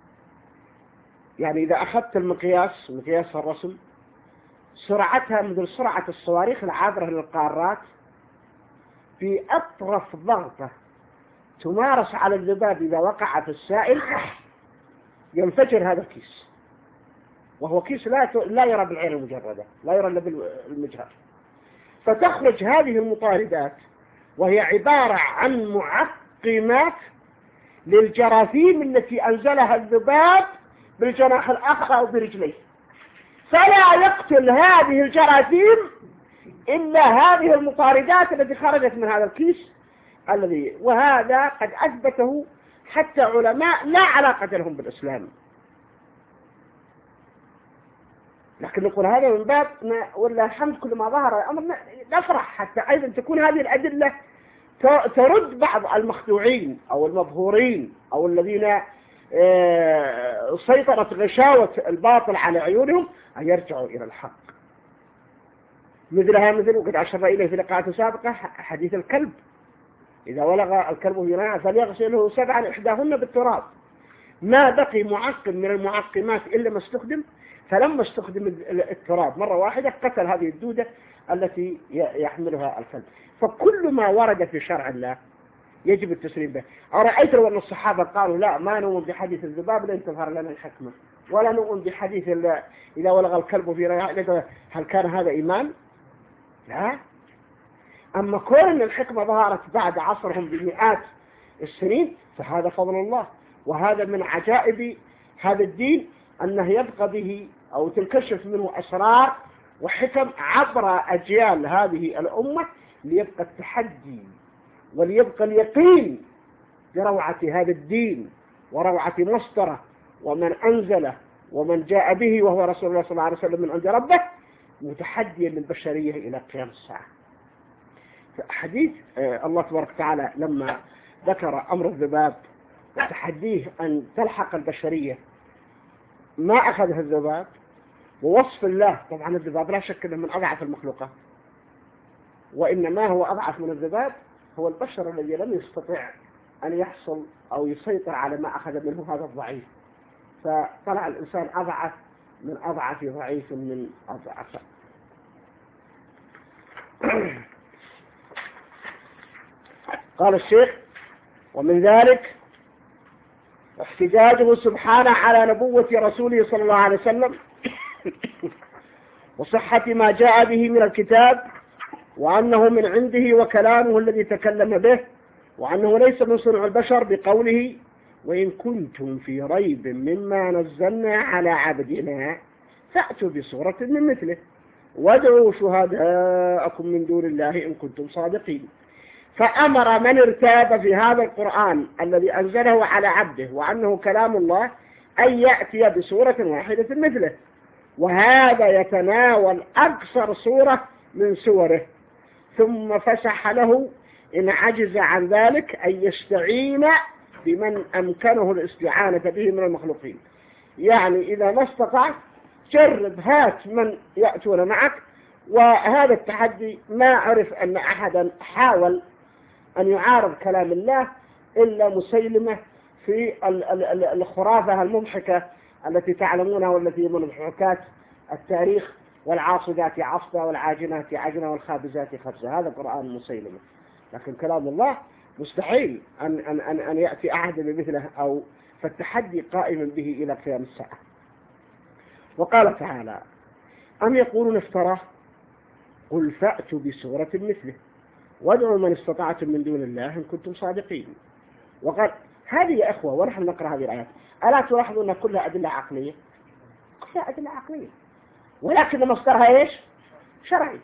يعني إذا أخذت المقياس مقياس الرسم سرعتها مثل سرعة الصواريخ العابرة للقارات، في أطرف ضغطة تمارس على الذباب إذا وقع في السائل ينفجر هذا الكيس، وهو كيس لا لا يرى بالعين المجردة، لا يرى إلا بالمجهر. فتخرج هذه المطاردات وهي عبارة عن معقمات للجراثيم التي أنزلها الذباب بالجناح الآخر أو برجليه، فلا يقتل هذه الجراثيم إلا هذه المطاردات التي خرجت من هذا الكيس الذي، وهذا قد أثبته حتى علماء لا علاقة لهم بالإسلام. لكن نقول هذا من باب ولا الحمد كل ما ظهر الأمر نفرح حتى أيضا تكون هذه الأدلة ترد بعض المخدوعين أو المبهورين أو الذين سيطرت غشاوة الباطل على عيونهم أن يرجعوا إلى الحق. مثلها مثل وقد أشرنا إليه في لقاءات سابقة حديث الكلب، إذا ولغ الكلب في ناعة فليغسله سبعا إحداهن بالتراب. ما بقي معقم من المعقمات إلا ما استخدم، فلما استخدم التراب مرة واحدة قتل هذه الدودة التي يحملها الكلب. فكل ما ورد في شرع الله يجب التسليم به. أرأيت لو أن الصحابة قالوا لا ما نؤمن بحديث الذباب لن تظهر لنا الحكمة، ولا نؤمن بحديث إذا ولغ الكلب في رياء، هل كان هذا إيمان؟ لا. أما كون أن الحكمة ظهرت بعد عصرهم بمئات السنين فهذا فضل الله، وهذا من عجائب هذا الدين أنه يبقى به أو تنكشف منه أسرار وحكم عبر أجيال هذه الأمة، ليبقى التحدي وليبقى اليقين بروعة هذا الدين وروعة مصدره ومن أنزله ومن جاء به وهو رسول الله صلى الله عليه وسلم من عند ربه، متحديا للبشرية إلى قيام الساعة. حديث الله تبارك وتعالى لما ذكر أمر الذباب وتحديه أن تلحق البشرية ما أخذها الذباب، ووصف الله، طبعا الذباب لا شك أنه من أضعف المخلوقات، وإنما هو أضعف من الذباب هو البشر الذي لم يستطع أن يحصل أو يسيطر على ما أخذ منه هذا الضعيف، فطلع الإنسان أضعف من أضعف ضعيف من أضعف. قال الشيخ: ومن ذلك احتجاجه سبحانه على نبوة رسوله صلى الله عليه وسلم وصحة ما جاء به من الكتاب، وأنه من عنده وكلامه الذي تكلم به، وأنه ليس من صنع البشر بقوله: وإن كنتم في ريب مما نزلنا على عبدنا فأتوا بصورة من مثله وادعوا شهداءكم من دون الله إن كنتم صادقين. فأمر من ارتاب في هذا القرآن الذي أنزله على عبده وأنه كلام الله أن يأتي بصورة واحدة مثله، وهذا يتناول أكثر صورة من سوره، ثم فسح له إن عجز عن ذلك أن يستعين بمن أمكنه الاستعانة به من المخلوقين. يعني إذا ما استطعت جرب، هات من يأتون معك. وهذا التحدي ما عرف أن أحدا حاول أن يعارض كلام الله إلا مسيلمة في الخرافة المضحكة التي تعلمونها والتي من محكات التاريخ: والعاصفات عصفا والعاجنات عجنا والخابزات خبزا. هذا قرآن مسيلمة، لكن كلام الله مستحيل أن, أن, أن, أن يأتي أحد بمثله، أو فالتحدي قائم به إلى قيام الساعة. وقال تعالى: أم يقولون افتراه قل فأتوا بسورة مثله وادعوا من استطعتم من دون الله إن كنتم صادقين. وقال: هذه يا أخوة ونحن نقرأ هذه الآيات ألا تلاحظون أن كلها أدلة عقلية؟ كلها أدلة عقلية، ولكن مصدرها إيش؟ شرعي.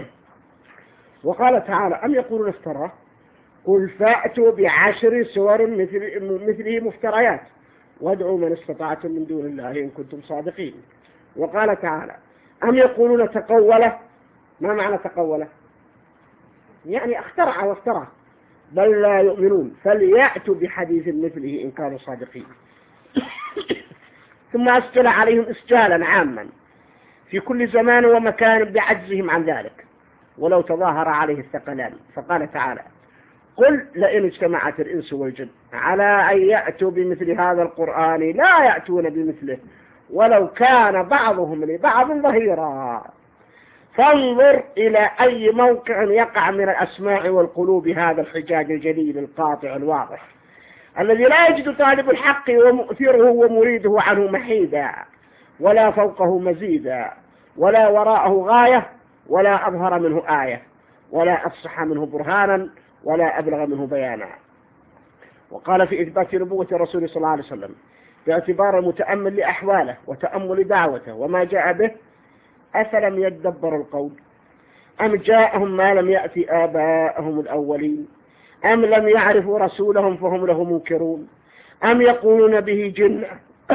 وقال تعالى: أم يقولون افتراه قل فأتوا بعشر سور مثله مفتريات وادعوا من استطعتم من دون الله إن كنتم صادقين. وقال تعالى: أم يقولون تقوله. ما معنى تقوله؟ يعني اخترع وافترى. بل لا يؤمنون فليأتوا بحديث مثله إن كانوا صادقين. ثم أسجل عليهم إسجالا عاما في كل زمان ومكان بعجزهم عن ذلك ولو تظاهر عليه الثقلان. فقال تعالى: قل لئن اجتمعت الإنس والجن على أن يأتوا بمثل هذا القرآن لا يأتون بمثله ولو كان بعضهم لبعض ظهيرا. فانظر إلى أي موقع يقع من الأسماع والقلوب هذا الحجاج الجليل القاطع الواضح الذي لا يجد طالب الحق ومؤثره ومريده عنه محيدا، ولا فوقه مزيدا، ولا وراءه غاية، ولا أظهر منه آية، ولا أفصح منه برهانا، ولا أبلغ منه بيانا. وقال في إثبات نبوة الرسول صلى الله عليه وسلم باعتبار المتأمل لأحواله وتأمل دعوته وما جاء به: أفلم يدبروا القول أم جاءهم ما لم يأتي آباءهم الأولين أم لم يعرفوا رسولهم فهم له منكرون أم يقولون به جنة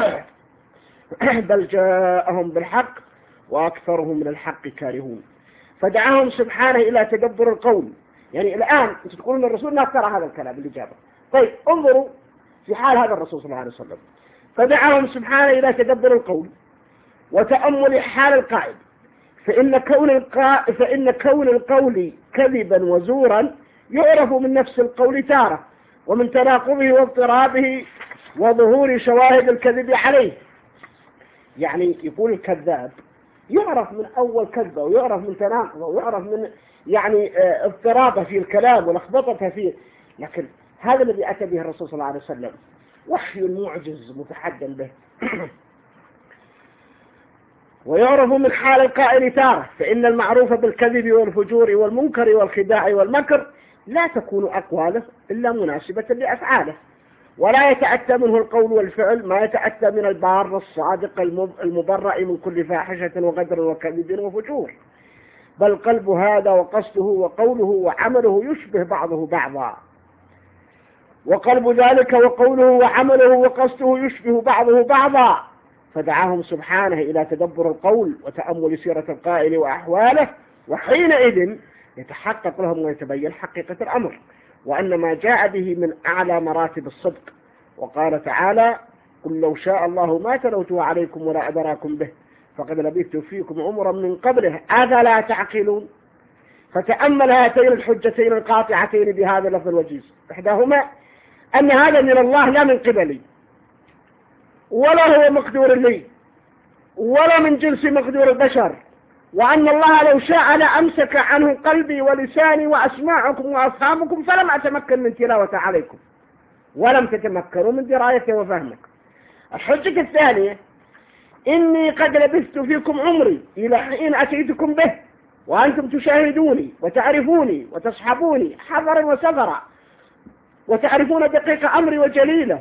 بل جاءهم بالحق وأكثرهم من الحق كارهون. فدعاهم سبحانه إلى تدبر القول. يعني الآن أنت تقولون الرسول ما اخترع هذا الكلام اللي جابه. طيب انظروا في حال هذا الرسول صلى الله عليه وسلم، فدعاهم سبحانه إلى تدبر القول وتأمل حال القائل، فإن كون القا... فإن كون القول كذبا وزورا يعرف من نفس القول تارة ومن تناقضه واضطرابه وظهور شواهد الكذب عليه. يعني يقول الكذاب يعرف من أول كذبه ويعرف من تناقضه ويعرف من يعني اضطرابه في الكلام ولخبطته فيه، لكن هذا الذي أتى به الرسول صلى الله عليه وسلم وحي معجز متحدى به. ويعرف من حال القائل تارة، فإن المعروف بالكذب والفجور والمنكر والخداع والمكر لا تكون أقواله إلا مناسبة لأفعاله، ولا يتأتى منه القول والفعل ما يتأتى من البار الصادق المبرأ من كل فاحشة وغدر وكذب وفجور، بل قلب هذا وقصده وقوله وعمله يشبه بعضه بعضا. وقلب ذلك وقوله وعمله وقصده يشبه بعضه بعضا، فدعاهم سبحانه إلى تدبر القول وتأمل سيرة القائل وأحواله، وحينئذ يتحقق لهم ويتبين حقيقة الأمر وأن ما جاء به من أعلى مراتب الصدق. وقال تعالى: قل لو شاء الله ما تلوته عليكم ولا أدراكم به فقد لبثت فيكم عمرا من قبله أفلا تعقلون. فتأمل هاتين الحجتين القاطعتين بهذا اللفظ الوجيز، إحداهما أن هذا من الله لا من قبلي، ولا هو مقدور لي، ولا من جنس مقدور البشر، وأن الله لو شاء لأمسك عنه قلبي ولساني وأسماعكم وأصحابكم فلم أتمكن من تلاوة عليكم ولم تتمكنوا من درايته وفهمك. الحجة الثانية: إني قد لبثت فيكم عمري إلى حين أتيتكم به وأنتم تشاهدوني وتعرفوني وتصحبوني حضرا وسفرا، وتعرفون دقيق أمري وجليله،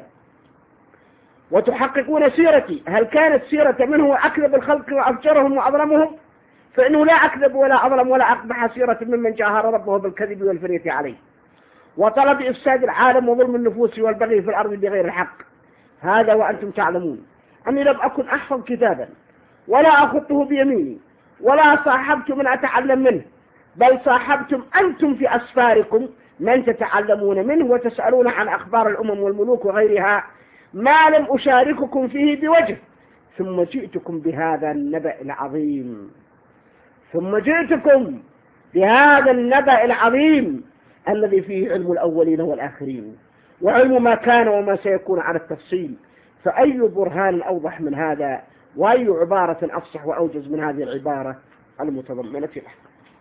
وتحققون سيرتي. هل كانت سيرة منه أكذب الخلق وأفجرهم وأظلمهم؟ فإنه لا أكذب ولا أظلم ولا أقبح سيرة ممن جاهر ربه بالكذب والفرية عليه وطلب إفساد العالم وظلم النفوس والبغي في الأرض بغير الحق. هذا وأنتم تعلمون أني لم أكن أحفظ كتابا ولا أخطه بيميني ولا صاحبت من أتعلم منه، بل صاحبتم أنتم في أسفاركم من تتعلمون منه وتسألون عن أخبار الأمم والملوك وغيرها ما لم أشارككم فيه بوجه، ثم جئتكم بهذا النبأ العظيم ثم جئتكم بهذا النبأ العظيم الذي فيه علم الأولين والآخرين وعلم ما كان وما سيكون على التفصيل. فأي برهان أوضح من هذا، وأي عبارة أفصح وأوجز من هذه العبارة المتضمنة له.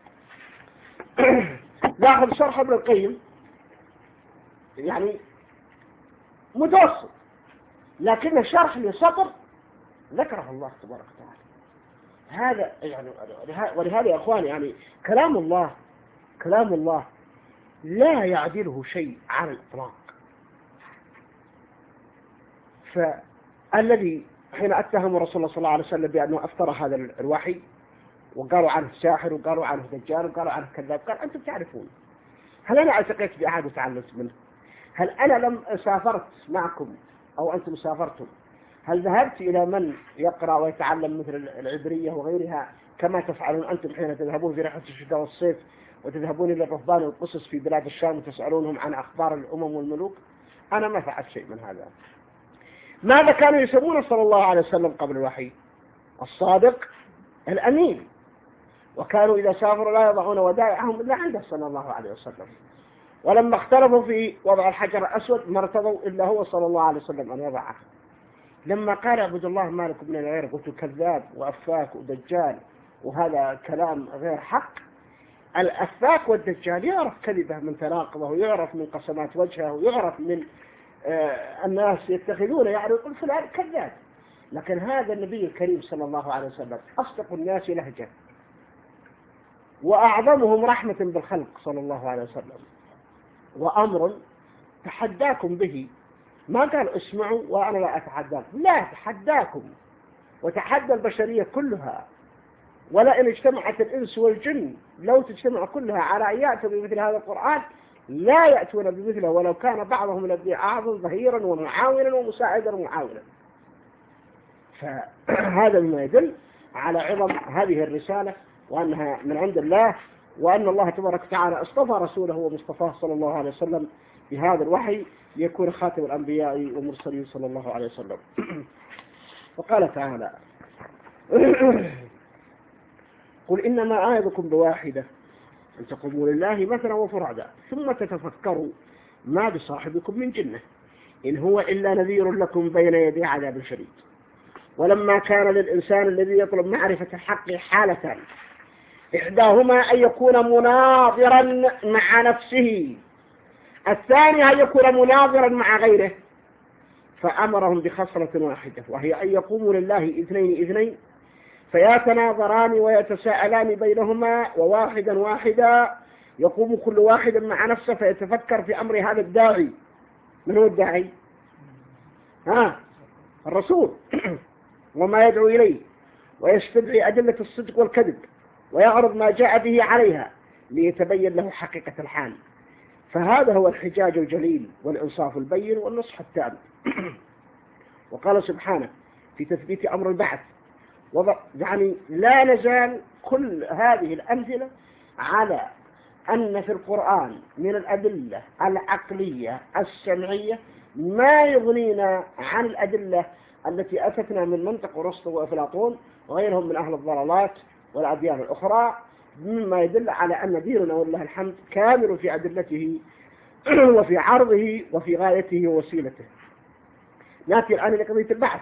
نأخذ شرح ابن القيم، يعني متوسط لكن الشرح لسطر ذكره الله تبارك وتعالى. هذا يعني ولهذا يا أخواني يعني كلام الله كلام الله لا يعدله شيء على الإطلاق. فالذي حين أتهم رسول الله صلى الله عليه وسلم بأنه أفترى هذا الوحي وقالوا عنه ساحر وقالوا عنه دجال وقالوا عنه كذاب، قال أنتم تعرفون. هل أنا التقيت بأحد وتعلمت منه؟ هل أنا لم سافرت معكم أو أنتم سافرتم؟ هل ذهبت إلى من يقرأ ويتعلم مثل العبرية وغيرها كما تفعلون أنتم حين تذهبون في رحلة الشتاء والصيف وتذهبون إلى الرهبان والقصص في بلاد الشام وتسألونهم عن أخبار الأمم والملوك؟ أنا ما فعلت شيء من هذا. ماذا كانوا يسمون صلى الله عليه وسلم قبل الوحي؟ الصادق الأمين. وكانوا إذا سافروا لا يضعون ودائعهم إلا عنده صلى الله عليه وسلم. ولما اختلفوا في وضع الحجر الأسود ما ارتضوا إلا هو صلى الله عليه وسلم أن يضعه. لما قال عبد الله مالك بن الغير قلت كذاب وأفاك ودجال وهذا كلام غير حق. الأفاك والدجال يعرف كذبه من تناقضه ويعرف من قسمات وجهه ويعرف من آه الناس يتخذونه يعني يقول فلان كذاب. لكن هذا النبي الكريم صلى الله عليه وسلم أصدق الناس لهجة وأعظمهم رحمة بالخلق صلى الله عليه وسلم، وأمر تحداكم به. ما قال اسمعوا وأنا لا أتحداكم، لا تحداكم وتحدى البشرية كلها. ولئن اجتمعت الإنس والجن لو تجتمع كلها على أن يأتوا بمثل هذا القرآن لا يأتون بمثله ولو كان بعضهم الذي أعظم ظهيرا ومعاونا ومساعدا ومعاونا. فهذا مما يدل على عظم هذه الرسالة وأنها من عند الله، وأن الله تبارك وتعالى اصطفى رسوله ومصطفاه صلى الله عليه وسلم بهذا الوحي ليكون خاتم الأنبياء والمرسلين صلى الله عليه وسلم. وقال تعالى: قل إنما أعظكم بواحدة أن تقوموا لله مثلا وفرعدا ثم تتفكروا ما بصاحبكم من جنة إن هو إلا نذير لكم بين يدي عذاب شديد. ولما كان للإنسان الذي يطلب معرفة الحق حالتان، إحداهما أن يكون مناظرا مع نفسه، الثاني أن يكون مناظرا مع غيره، فأمرهم بخصلة واحدة وهي أن يقوموا لله اثنين اثنين فيتناظران ويتساءلان بينهما، وواحدا واحدا يقوم كل واحد مع نفسه فيتفكر في أمر هذا الداعي. من هو الداعي؟ ها الرسول وما يدعو إليه، ويستدعي أدلة الصدق والكذب ويعرض ما جاء به عليها ليتبين له حقيقة الحال. فهذا هو الحجاج الجليل والإنصاف البين والنصح التام. وقال سبحانه في تثبيت أمر البعث، يعني لا نزال كل هذه الأمثلة على أن في القرآن من الأدلة العقلية السمعية ما يغنينا عن الأدلة التي أتتنا من منطق أرسطو وأفلاطون وغيرهم من أهل الضلالات والأديان الأخرى، مما يدل على أن ديننا والله الحمد كامل في أدلته وفي عرضه وفي غايته ووسيلته. نأتي الآن إلى قضية البعث.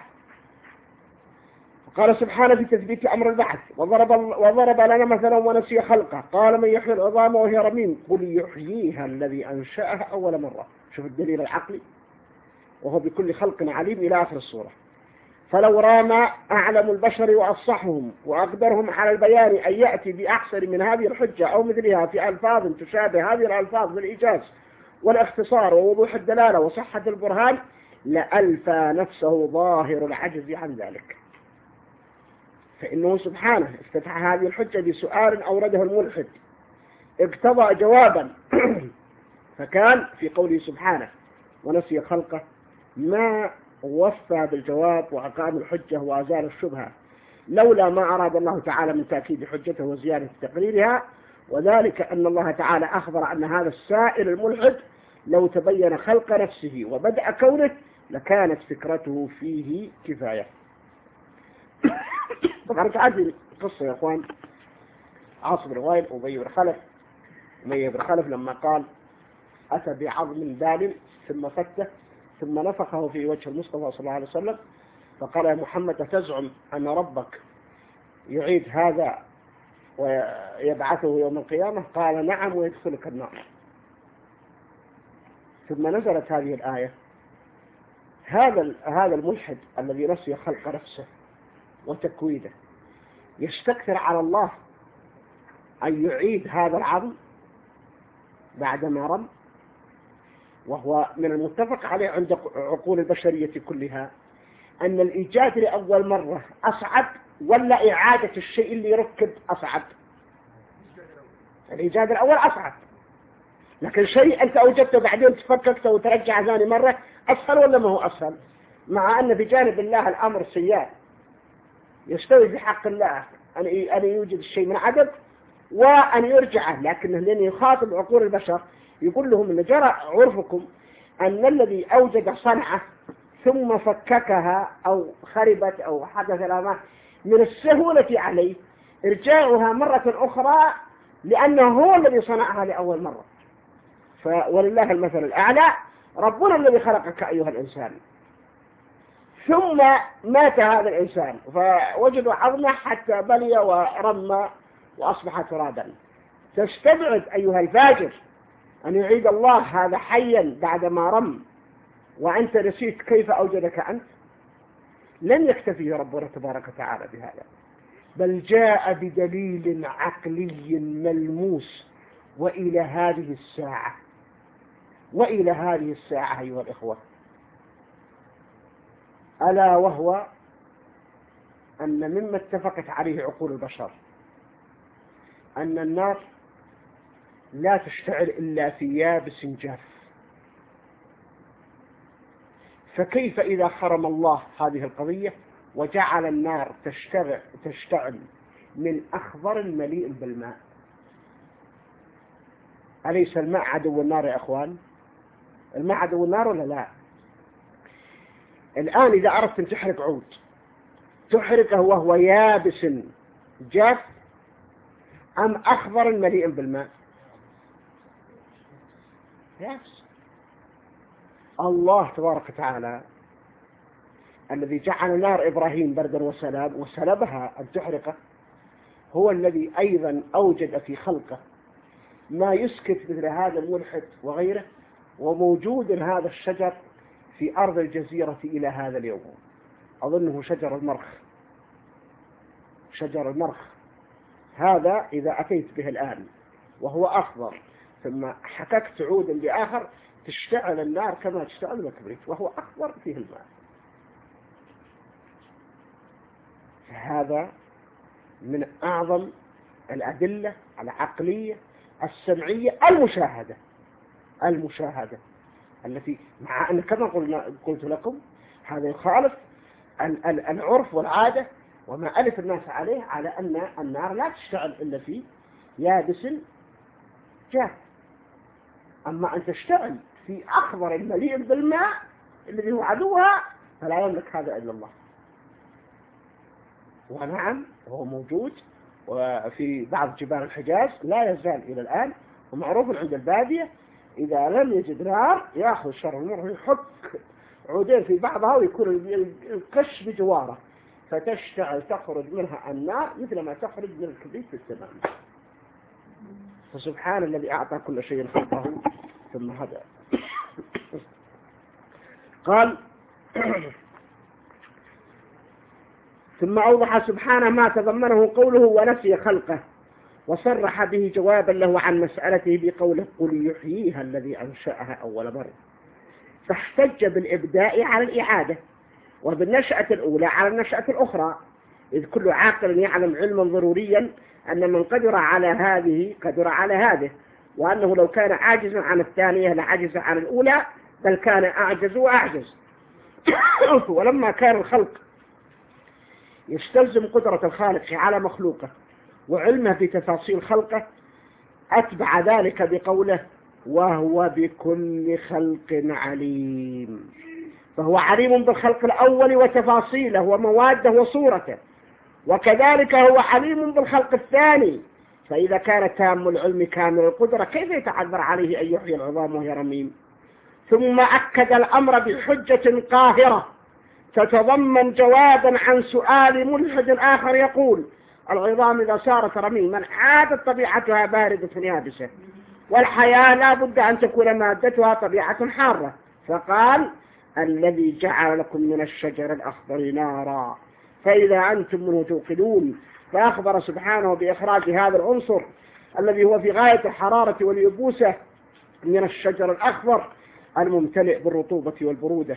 قال سبحانه في تثبيت أمر البعث، وضرب, وضرب لنا مثلا ونسي خلقه، قال من يحيي العظام وهي رميم، قل يحييها الذي أنشأها أول مرة. شوف الدليل العقلي، وهو بكل خلق عليم إلى آخر السورة. فلو رام أعلم البشر وأفصحهم وأقدرهم على البيان أن يأتي بأحسن من هذه الحجة أو مثلها في ألفاظ تشابه هذه الألفاظ بالإيجاز والاختصار ووضوح الدلالة وصحة البرهان، لألفى نفسه ظاهر العجز عن ذلك. فإنه سبحانه افتتح هذه الحجة بسؤال أورده الملحد اقتضى جوابا فكان في قوله سبحانه ونسي خلقه ما وفى بالجواب وأقام الحجة وأزال الشبهة، لولا ما أراد الله تعالى من تأكيد حجته وزيادة تقريرها، وذلك أن الله تعالى أخبر أن هذا السائل الملحد لو تبين خلق نفسه وبدأ كونه لكانت فكرته فيه كفاية. طبعا تعدي القصة يا أخوان، عاصم بن وائل وأبي بن خلف. أبي بن خلف لما قال أتى بعظم بال ثم فته ثم نفخه في وجه المصطفى صلى الله عليه وسلم، فقال يا محمد تزعم أن ربك يعيد هذا ويبعثه يوم القيامة؟ قال نعم ويدخلك النار. ثم نزلت هذه الآية، هذا هذا الملحد الذي نسي خلق نفسه وتكويده يستكثر على الله أن يعيد هذا العظم بعدما رم، وهو من المتفق عليه عند عقول البشرية كلها أن الإيجاد لأول مرة أصعب ولا إعادة الشيء اللي يركب أصعب؟ الإيجاد الأول أصعب، لكن شيء أنت أوجدته بعدين تفككته وترجع ثاني مرة أسهل ولا ما هو أسهل؟ مع أن بجانب الله الأمر سيال، يستوي في حق الله أن يوجد الشيء من عدم وأن يرجعه، لكنه لأن يخاطب عقول البشر يقول لهم أن جرى عرفكم أن الذي أوجد صنعة ثم فككها أو خربت أو حدث لها من السهولة عليه إرجاعها مرة أخرى لأنه هو الذي صنعها لأول مرة. ولله المثل الأعلى، ربنا الذي خلقك أيها الإنسان، ثم مات هذا الإنسان فوجدوا عظمه حتى بلي ورمى وأصبح ترابا. تستبعد أيها الفاجر أن يعيد الله هذا حيا بعدما رم وأنت نسيت كيف أوجدك أنت؟ لن يكتفي ربنا تبارك وتعالى بهذا، بل جاء بدليل عقلي ملموس وإلى هذه الساعة وإلى هذه الساعة أيها الإخوة، ألا وهو أن مما اتفقت عليه عقول البشر أن النار لا تشتعل إلا في يابس جاف، فكيف إذا حرم الله هذه القضية وجعل النار تشتعل, تشتعل من أخضر مليء بالماء؟ أليس الماء عدو النار يا أخوان؟ الماء عدو النار ولا لا؟ الآن إذا أردت أن تحرق عود تحرقه وهو يابس جاف أم أخضر مليء بالماء؟ يابس. الله تبارك وتعالى الذي جعل نار إبراهيم بردا وسلام وسلبها أن تحرقه هو الذي أيضا أوجد في خلقه ما يسكت مثل هذا الملحد وغيره، وموجود هذا الشجر في أرض الجزيرة إلى هذا اليوم. أظنه شجر المرخ، شجر المرخ هذا إذا أتيت به الآن وهو أخضر ثم حككت عودا بآخر تشتعل النار كما تشتعل الكبريت وهو أخضر فيه الماء. هذا من أعظم الأدلة العقلية السمعية المشاهدة المشاهدة التي مع أن كما قلنا قلت لكم هذا يخالف العرف والعادة وما ألف الناس عليه على أن النار لا تشتعل إلا في يابس جاف، أما أن تشتعل في أخضر مليء بالماء الذي هو عدوها فلا يملك هذا إلا الله. ونعم هو موجود وفي بعض جبال الحجاز لا يزال إلى الآن، ومعروف عند البادية إذا لم يجد نار يأخذ شر المر يحك عودين في بعضها ويكون القش بجواره فتشتعل تخرج منها النار مثل ما تخرج من الكبريت في السماء. فسبحان الذي أعطى كل شيء خلقه ثم هدى. قال ثم أوضح سبحانه ما تضمنه قوله ونسي خلقه، وصرح به جوابا له عن مسألته بقوله قل يحييها الذي أنشأها أول مرة، فاحتج بالإبداء على الإعادة وبالنشأة الأولى على النشأة الأخرى، إذ كل عاقل يعلم علما ضروريا أن من قدر على هذه قدر على هذه، وأنه لو كان عاجزا عن الثانية لعجز عن الأولى، بل كان أعجز وأعجز. ولما كان الخلق يستلزم قدرة الخالق على مخلوقه وعلمه بتفاصيل خلقه، أتبع ذلك بقوله وهو بكل خلق عليم، فهو عليم بالخلق الأول وتفاصيله ومواده وصورته، وكذلك هو عليم بالخلق الثاني. فإذا كان تام العلم كامل القدرة كيف يتعذر عليه أن يحيي العظام وهي رميم؟ ثم أكد الأمر بحجة قاهرة تتضمن جوابا عن سؤال ملحد آخر يقول العظام إذا صارت رميما عادت طبيعتها باردة يابسة، والحياة لا بد أن تكون مادتها طبيعة حارة، فقال الذي جعل لكم من الشجر الأخضر نارا فإذا أنتم منه توقدون. فأخبر سبحانه بإخراج هذا العنصر الذي هو في غاية الحرارة واليبوسة من الشجر الأخضر الممتلئ بالرطوبة والبرودة،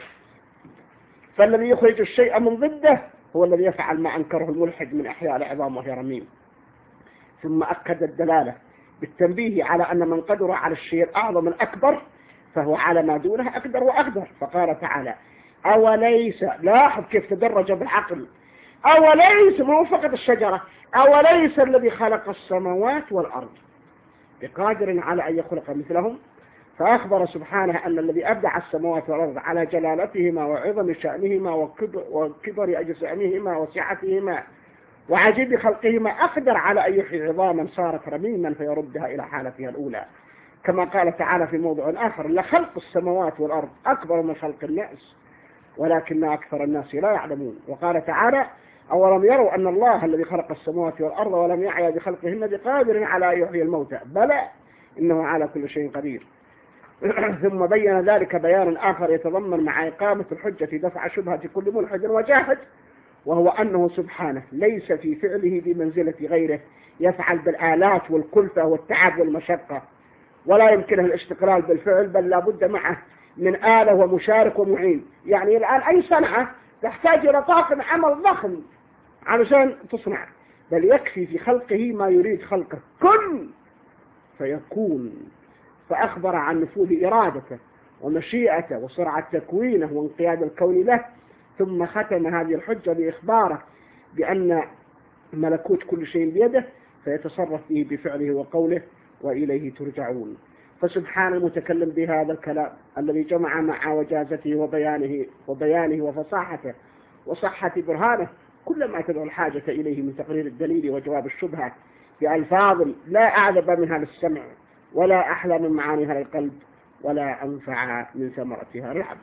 فالذي يخرج الشيء من ضده هو الذي يفعل ما أنكره الملحد من إحياء العظام وهي رميم. ثم أكد الدلالة بالتنبيه على أن من قدر على الشيء الأعظم الأكبر فهو على ما دونه أقدر وأقدر، فقال تعالى أوليس، لاحظ كيف تدرج بالعقل، أوليس مو فقط الشجرة، أوليس الذي خلق السماوات والأرض بقادر على أن يخلق مثلهم. فأخبر سبحانه أن الذي أبدع السماوات والأرض على جلالتهما وعظم شأنهما وكبر أجسامهما وسعتهما وعجيب خلقهما أقدر على أن يحيي عظاما صارت رميما فيردها إلى حالتها الأولى، كما قال تعالى في موضع آخر لخلق السماوات والأرض أكبر من خلق الناس ولكن أكثر الناس لا يعلمون. وقال تعالى أولم يروا أن الله الذي خلق السماوات والأرض ولم يعيا بخلقهن بقادر على أن يحيي الموتى بلى إنه على كل شيء قدير. ثم بين ذلك بيان آخر يتضمن مع إقامة الحجة دفع شبهة كل ملحد وجاحد، وهو أنه سبحانه ليس في فعله بمنزلة غيره يفعل بالآلات والكلفة والتعب والمشقة، ولا يمكنه الاستقلال بالفعل، بل لا بد معه من آلة ومشارك ومعين. يعني الآن أي صنعة تحتاج إلى طاقم عمل ضخم علشان تصنع، بل يكفي في خلقه ما يريد خلقه كن فيكون. فأخبر عن نفوذ إرادته ومشيئته وسرعة تكوينه وانقياد الكون له، ثم ختم هذه الحجة بإخباره بأن ملكوت كل شيء بيده فيتصرف به بفعله وقوله وإليه ترجعون. فسبحان المتكلم بهذا الكلام الذي جمع مع وجازته وبيانه وبيانه وفصاحته وصحة برهانه كل ما تدعو الحاجة إليه من تقرير الدليل وجواب الشبهة بألفاظ لا أعذب منها للسمع ولا أحلى من معانيها للقلب ولا أنفع من ثمرتها للعبد.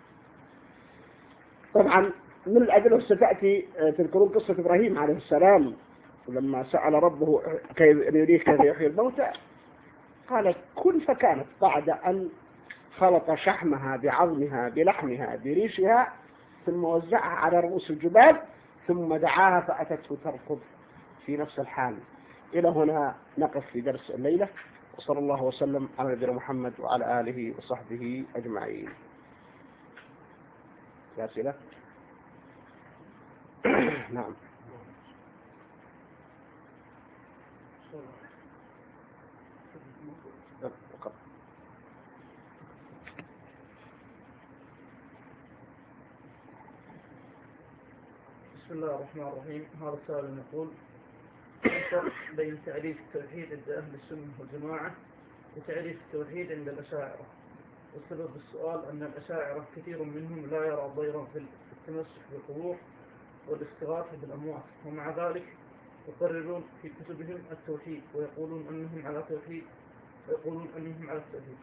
طبعا من الأدلة ستأتي تذكرون قصة إبراهيم عليه السلام لما سأل ربه كيف يريد كيف يحيي الموتى، قال كن فكانت، بعد أن خلط شحمها بعظمها بلحمها بريشها ثم وزعها على رؤوس الجبال ثم دعاها فأتته تركض في نفس الحال. إلى هنا نقف في درس الليلة، وصلى الله وسلم على نبينا محمد وعلى آله وصحبه أجمعين. يا أسئلة؟ نعم. الله الرحمن الرحيم. هذا السؤال يقول: الفرق بين تعريف التوحيد عند أهل السنة والجماعة وتعريف التوحيد عند الأشاعرة؟ والسبب السؤال أن الأشاعرة كثير منهم لا يرى ضيرا في التمسك بالقبور والاستغاثة بالأموات، ومع ذلك يقررون في كتبهم التوحيد ويقولون أنهم على توحيد ويقولون أنهم على التوحيد.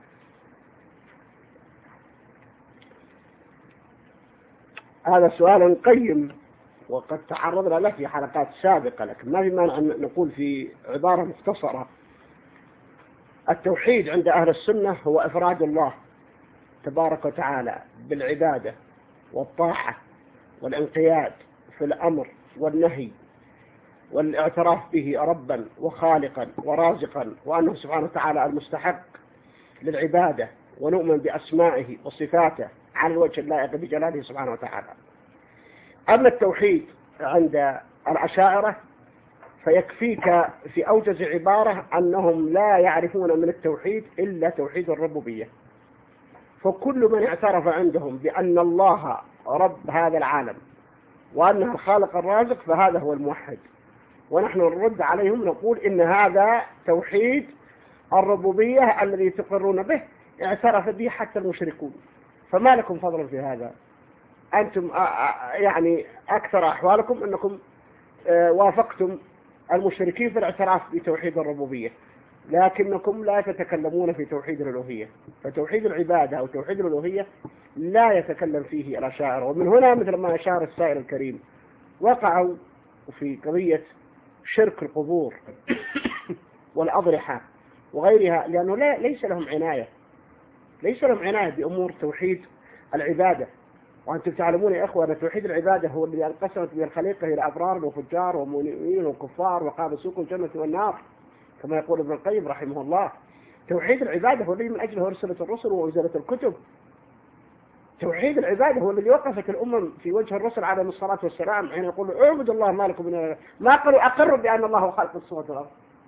هذا سؤال قيم وقد تعرضنا له في حلقات سابقة، لكن ما في مانع أن نقول في عبارة مختصرة: التوحيد عند أهل السنة هو إفراد الله تبارك وتعالى بالعبادة والطاعة والانقياد في الأمر والنهي والاعتراف به ربا وخالقا ورازقا، وأنه سبحانه وتعالى المستحق للعبادة، ونؤمن بأسمائه وصفاته على الوجه اللائق بجلاله سبحانه وتعالى. أما التوحيد عند الأشاعرة فيكفيك في أوجز عبارة أنهم لا يعرفون من التوحيد إلا توحيد الربوبية. فكل من اعترف عندهم بأن الله رب هذا العالم وأنه الخالق الرازق فهذا هو الموحد، ونحن نرد عليهم نقول إن هذا توحيد الربوبية الذي تقرون به اعترف به حتى المشركون. فما لكم فضل في هذا؟ أنتم يعني أكثر أحوالكم أنكم وافقتم المشركين في الاعتراف بتوحيد الربوبية، لكنكم لا تتكلمون في توحيد الألوهية. فتوحيد العبادة أو توحيد الألوهية لا يتكلم فيه الأشاعرة. ومن هنا مثل ما أشار السائل الكريم وقعوا في قضية شرك القبور والأضرحة وغيرها، لأنه لا ليس لهم عناية ليس لهم عناية بأمور توحيد العبادة. وأنتم تعلمون يا أخوة أن توحيد العبادة هو الذي انقسمت بين الخليقة إلى أبرار وفجار ومؤمنين وكفار وقام سوق الجنة والنار كما يقول ابن القيم رحمه الله. توحيد العبادة هو الذي من أجله أرسلت الرسل وأنزلت الكتب. توحيد العبادة هو الذي وقفت الأمم في وجه الرسل عليهم الصلاة والسلام حين يقولوا اعبدوا الله ما لكم من إله، ما قالوا أقروا بأن الله هو خالق السماوات والأرض.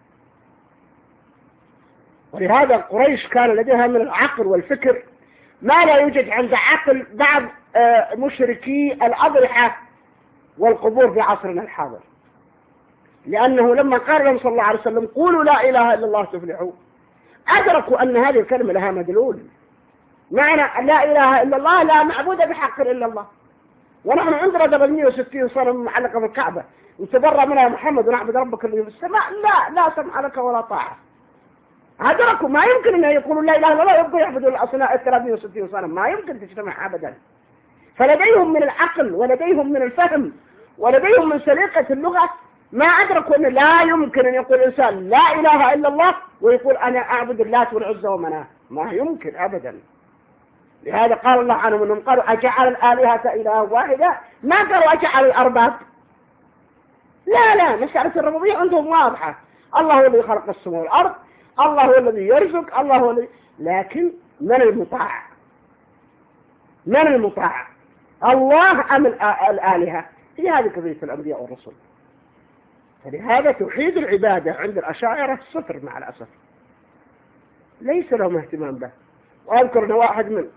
ولهذا قريش كان لديها من العقل والفكر ما لا يوجد عند عقل بعض مشركي الأضرحة والقبور في عصرنا الحاضر، لأنه لما قال لهم صلى الله عليه وسلم قولوا لا إله إلا الله تفلحوا، أدركوا أن هذه الكلمة لها مدلول. معنى لا إله إلا الله لا معبود بحق إلا الله، ونحن عندنا ثمانمائة وستين صنم معلقة في الكعبة وتبرأ منها محمد ونعبد ربك الذي في السماء، لا لا سمع لك ولا طاعة. أدركوا ما يمكن أن يقولوا لا إله إلا الله يبقوا يعبدوا الأصنام ثلاثمائة وستين صنم، ما يمكن تجتمع أبدا. فلديهم من العقل ولديهم من الفهم ولديهم من سليقة اللغة ما أدركوا أن لا يمكن أن يقول إنسان لا إله إلا الله ويقول أنا أعبد اللات والعزى ومناه، ما يمكن أبدا. لهذا قال الله عنهم أنهم قالوا أجعل الآلهة إله واحدة، ما قالوا أجعل الأرباب. لا لا، مسألة الربوبية عندهم واضحة، الله هو الذي خلق السماء والأرض، الله هو الذي يرزق، الله هو الذي، لكن من المطاع؟ من المطاع؟ الله أم الآلهة؟ هي هذه قضية الأنبياء والرسل. فلهذا توحيد العبادة عند الأشاعرة صفر مع الأسف، ليس لهم اهتمام به. وأذكر أن واحد من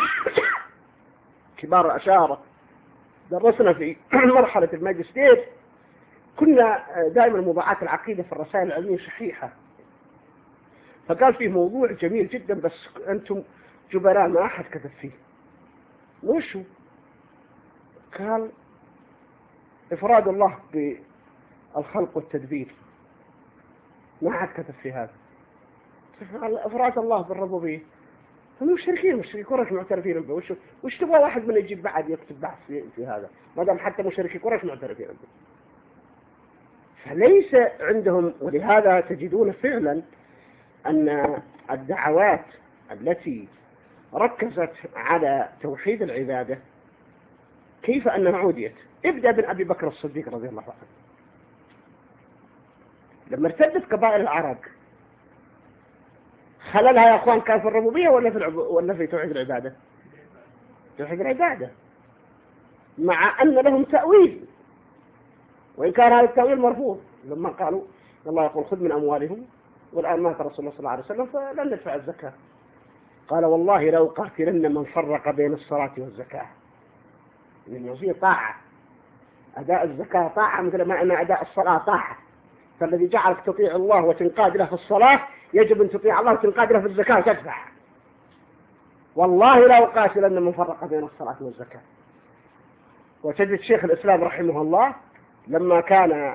كبار الأشاعرة درسنا في مرحلة الماجستير، كنا دائما مضاعاة العقيدة في الرسائل العلمية شحيحة، فقال فيه موضوع جميل جدا بس أنتم جبلاء ما أحد كتب فيه. وشو؟ قال إفراد الله بالخلق والتدبير، ما أحد كتب في هذا. قال إفراد الله بالربوبية، هم مشركين مشركين قريش معترفين به. وش وش تبغى واحد من يجيب بعد يكتب بحث في, في هذا ما دام حتى مشركين قريش معترفين به؟ فليس عندهم. ولهذا تجدون فعلا أن الدعوات التي ركزت على توحيد العبادة كيف أنها عوديت. ابدأ بن أبي بكر الصديق رضي الله عنه، لما ارتدت قبائل العرب خللها يا أخوان كان في الربوبية ولا في العب... ولا في توحيد العبادة؟ توحيد العبادة، مع أن لهم تأويل، وإن كان هذا التأويل مرفوض. لما قالوا الله يقول خذ من أموالهم والآن مات رسول الله صلى الله عليه وسلم فلن ندفع الزكاة، قال والله لو قاتلن من فرق بين الصلاة والزكاة. من يصير طاعة أداء الزكاة طاعة مثل ما أن أداء الصلاة طاعة. فالذي جعلك تطيع الله وتنقاد له في الصلاة يجب أن تطيع الله وتنقاد له في الزكاة وتدفع. والله لا أقاتلن من فرق بين الصلاة والزكاة. وتجد شيخ الإسلام رحمه الله لما كان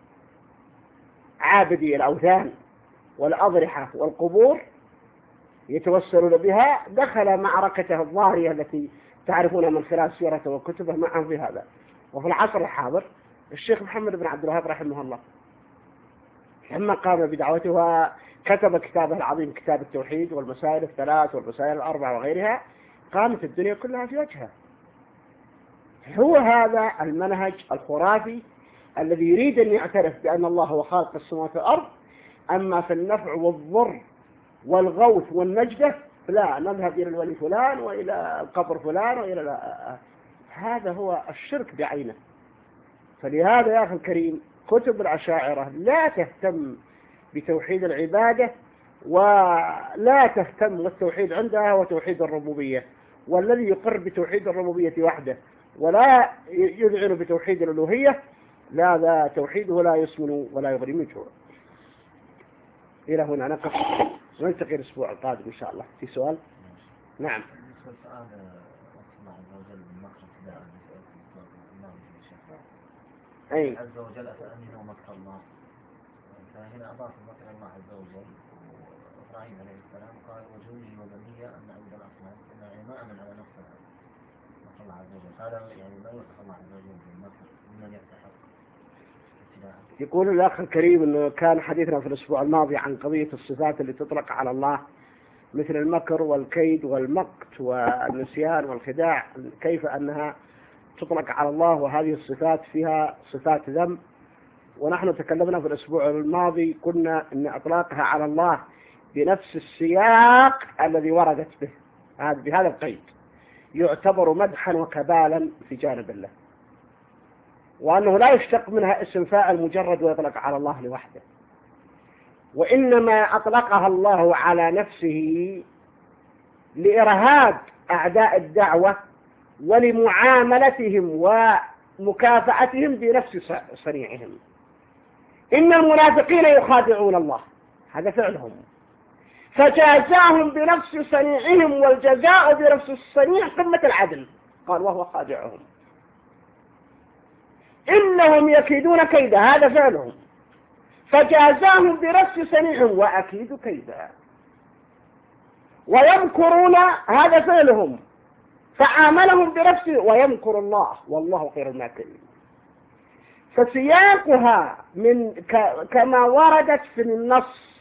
عابدي الأوثان والأضرحة والقبور يتوسلون بها دخل معركته الظاهرية التي تعرفونها من خلال سيرته وكتبه معهم في هذا. وفي العصر الحاضر الشيخ محمد بن عبد الوهاب رحمه الله لما قام بدعوته كتب كتابه العظيم كتاب التوحيد والمسائل الثلاث والمسائل الأربع وغيرها، قامت الدنيا كلها في وجهه. هو هذا المنهج الخرافي الذي يريد أن يعترف بأن الله هو خالق السماوات والأرض، أما في النفع والضر والغوث والنجدة لا نذهب إلى الولي فلان وإلى القبر فلان وإلى لا. هذا هو الشرك بعينه. فلهذا يا أخي الكريم كتب الأشاعرة لا تهتم بتوحيد العبادة ولا تهتم، والتوحيد عندها وتوحيد الربوبية، والذي يقر بتوحيد الربوبية وحده ولا يذعن بتوحيد الألوهية لا ذا توحيده لا يسمن ولا يغني من جوع. إلى هنا نقف ونلتقي الأسبوع القادم إن شاء الله. في سؤال؟ نعم. أي عز وجل أتأمنوا مكر الله، فهنا أضاف مكر الله عز وجل. وإبراهيم عليه السلام قال وجوزي وبنية أن أعبد الأصنام، يعني ما أمن على نفسها مكر الله عز وجل. هذا يعني ما يوصف الله عز وجل بالمكر ممن يستحق. يقول الأخ الكريم أنه كان حديثنا في الأسبوع الماضي عن قضية الصفات اللي تطلق على الله مثل المكر والكيد والمقت والنسيان والخداع، كيف أنها تطلق على الله وهذه الصفات فيها صفات ذم. ونحن تكلمنا في الأسبوع الماضي قلنا أن أطلاقها على الله بنفس السياق الذي وردت به بهذا القيد يعتبر مدحا وكبالا في جانب الله، وأنه لا يشتق منها اسم فاعل مجرد ويطلق على الله لوحده، وإنما أطلقها الله على نفسه لإرهاب أعداء الدعوة ولمعاملتهم ومكافأتهم بنفس صنيعهم. إن المنافقين يخادعون الله، هذا فعلهم، فجازاهم بنفس صنيعهم، والجزاء بنفس الصنيع قمة العدل، قال وهو خادعهم. إنهم يكيدون كيدا، هذا فعلهم، فجازاهم بنفس صنيعهم وأكيد كيدا. ويمكرون، هذا فعلهم، فعاملهم بنفسه، ويمكر الله والله خير الماكرين. فسياقها من كما وردت في النص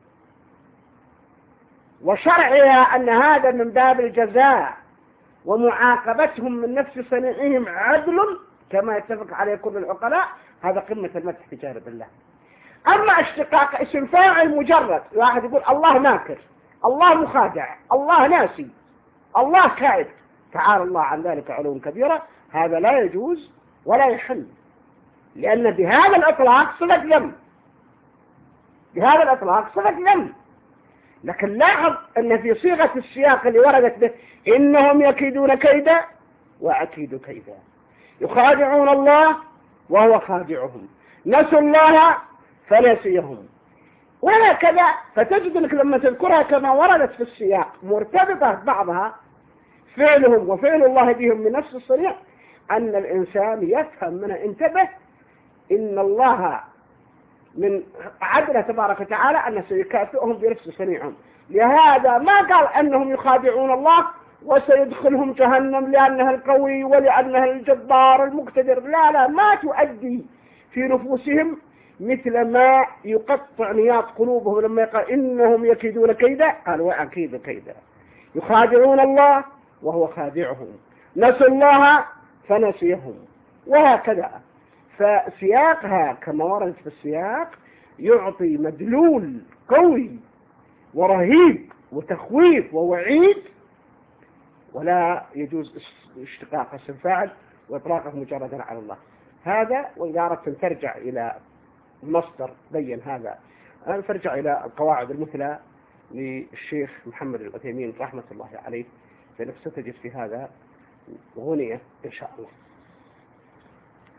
وشرعها أن هذا من باب الجزاء ومعاقبتهم من نفس صنيعهم عدل كما يتفق عليه كل العقلاء، هذا قمة المدح في جانب الله. أما اشتقاق اسم فاعل مجرد، واحد يقول الله ماكر، الله مخادع، الله ناسي، الله كائد، تعالى الله عن ذلك علوا كبيرة، هذا لا يجوز ولا يحل، لأن بهذا الإطلاق صفة ذم، بهذا الإطلاق صفة ذم. لكن لاحظ أن في صيغة السياق اللي وردت به إنهم يكيدون كيدا وأكيد كيدا، يخادعون الله وهو خادعهم، نسوا الله فنسيهم، وهكذا. فتجد لك لما تذكرها كما وردت في السياق مرتبطة بعضها فعلهم وفعل الله بهم من نفس الصنيع، أن الإنسان يفهم منها انتبه إن الله من عدله تبارك وتعالى أن سيكافئهم بنفس صنيعهم. لهذا ما قال أنهم يخادعون الله وسيدخلهم جهنم لأنها القوي ولأنها الجبار المقتدر، لا لا، ما تؤدي في نفوسهم مثل ما يقطع نياط قلوبهم لما يقال إنهم يكيدون كيدا، قال وأكيد كيدا. يخادعون الله وهو خادعهم، نسوا الله فنسيهم، وهكذا. فسياقها كما وردت في السياق يعطي مدلول قوي ورهيب وتخويف ووعيد، ولا يجوز اشتقاق اسم فاعل واطلاقه مجردا على الله. هذا وإذا أردت أن ترجع إلى مصدر بين هذا أن ترجع إلى القواعد المثلى للشيخ محمد العثيمين رحمة الله عليه، فإنك ستجد في هذا غنية إن شاء الله.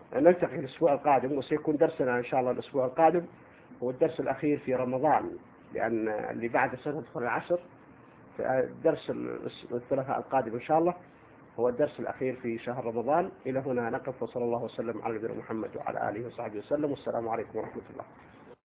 نلتقي الأسبوع القادم، وسيكون درسنا إن شاء الله الأسبوع القادم هو الدرس الأخير في رمضان، لأن اللي بعد سندخل العشر. الدرس الثلاثاء القادم إن شاء الله هو الدرس الأخير في شهر رمضان. إلى هنا نقف، وصلى الله وسلم على نبينا محمد وعلى آله وصحبه وسلم، والسلام عليكم ورحمة الله.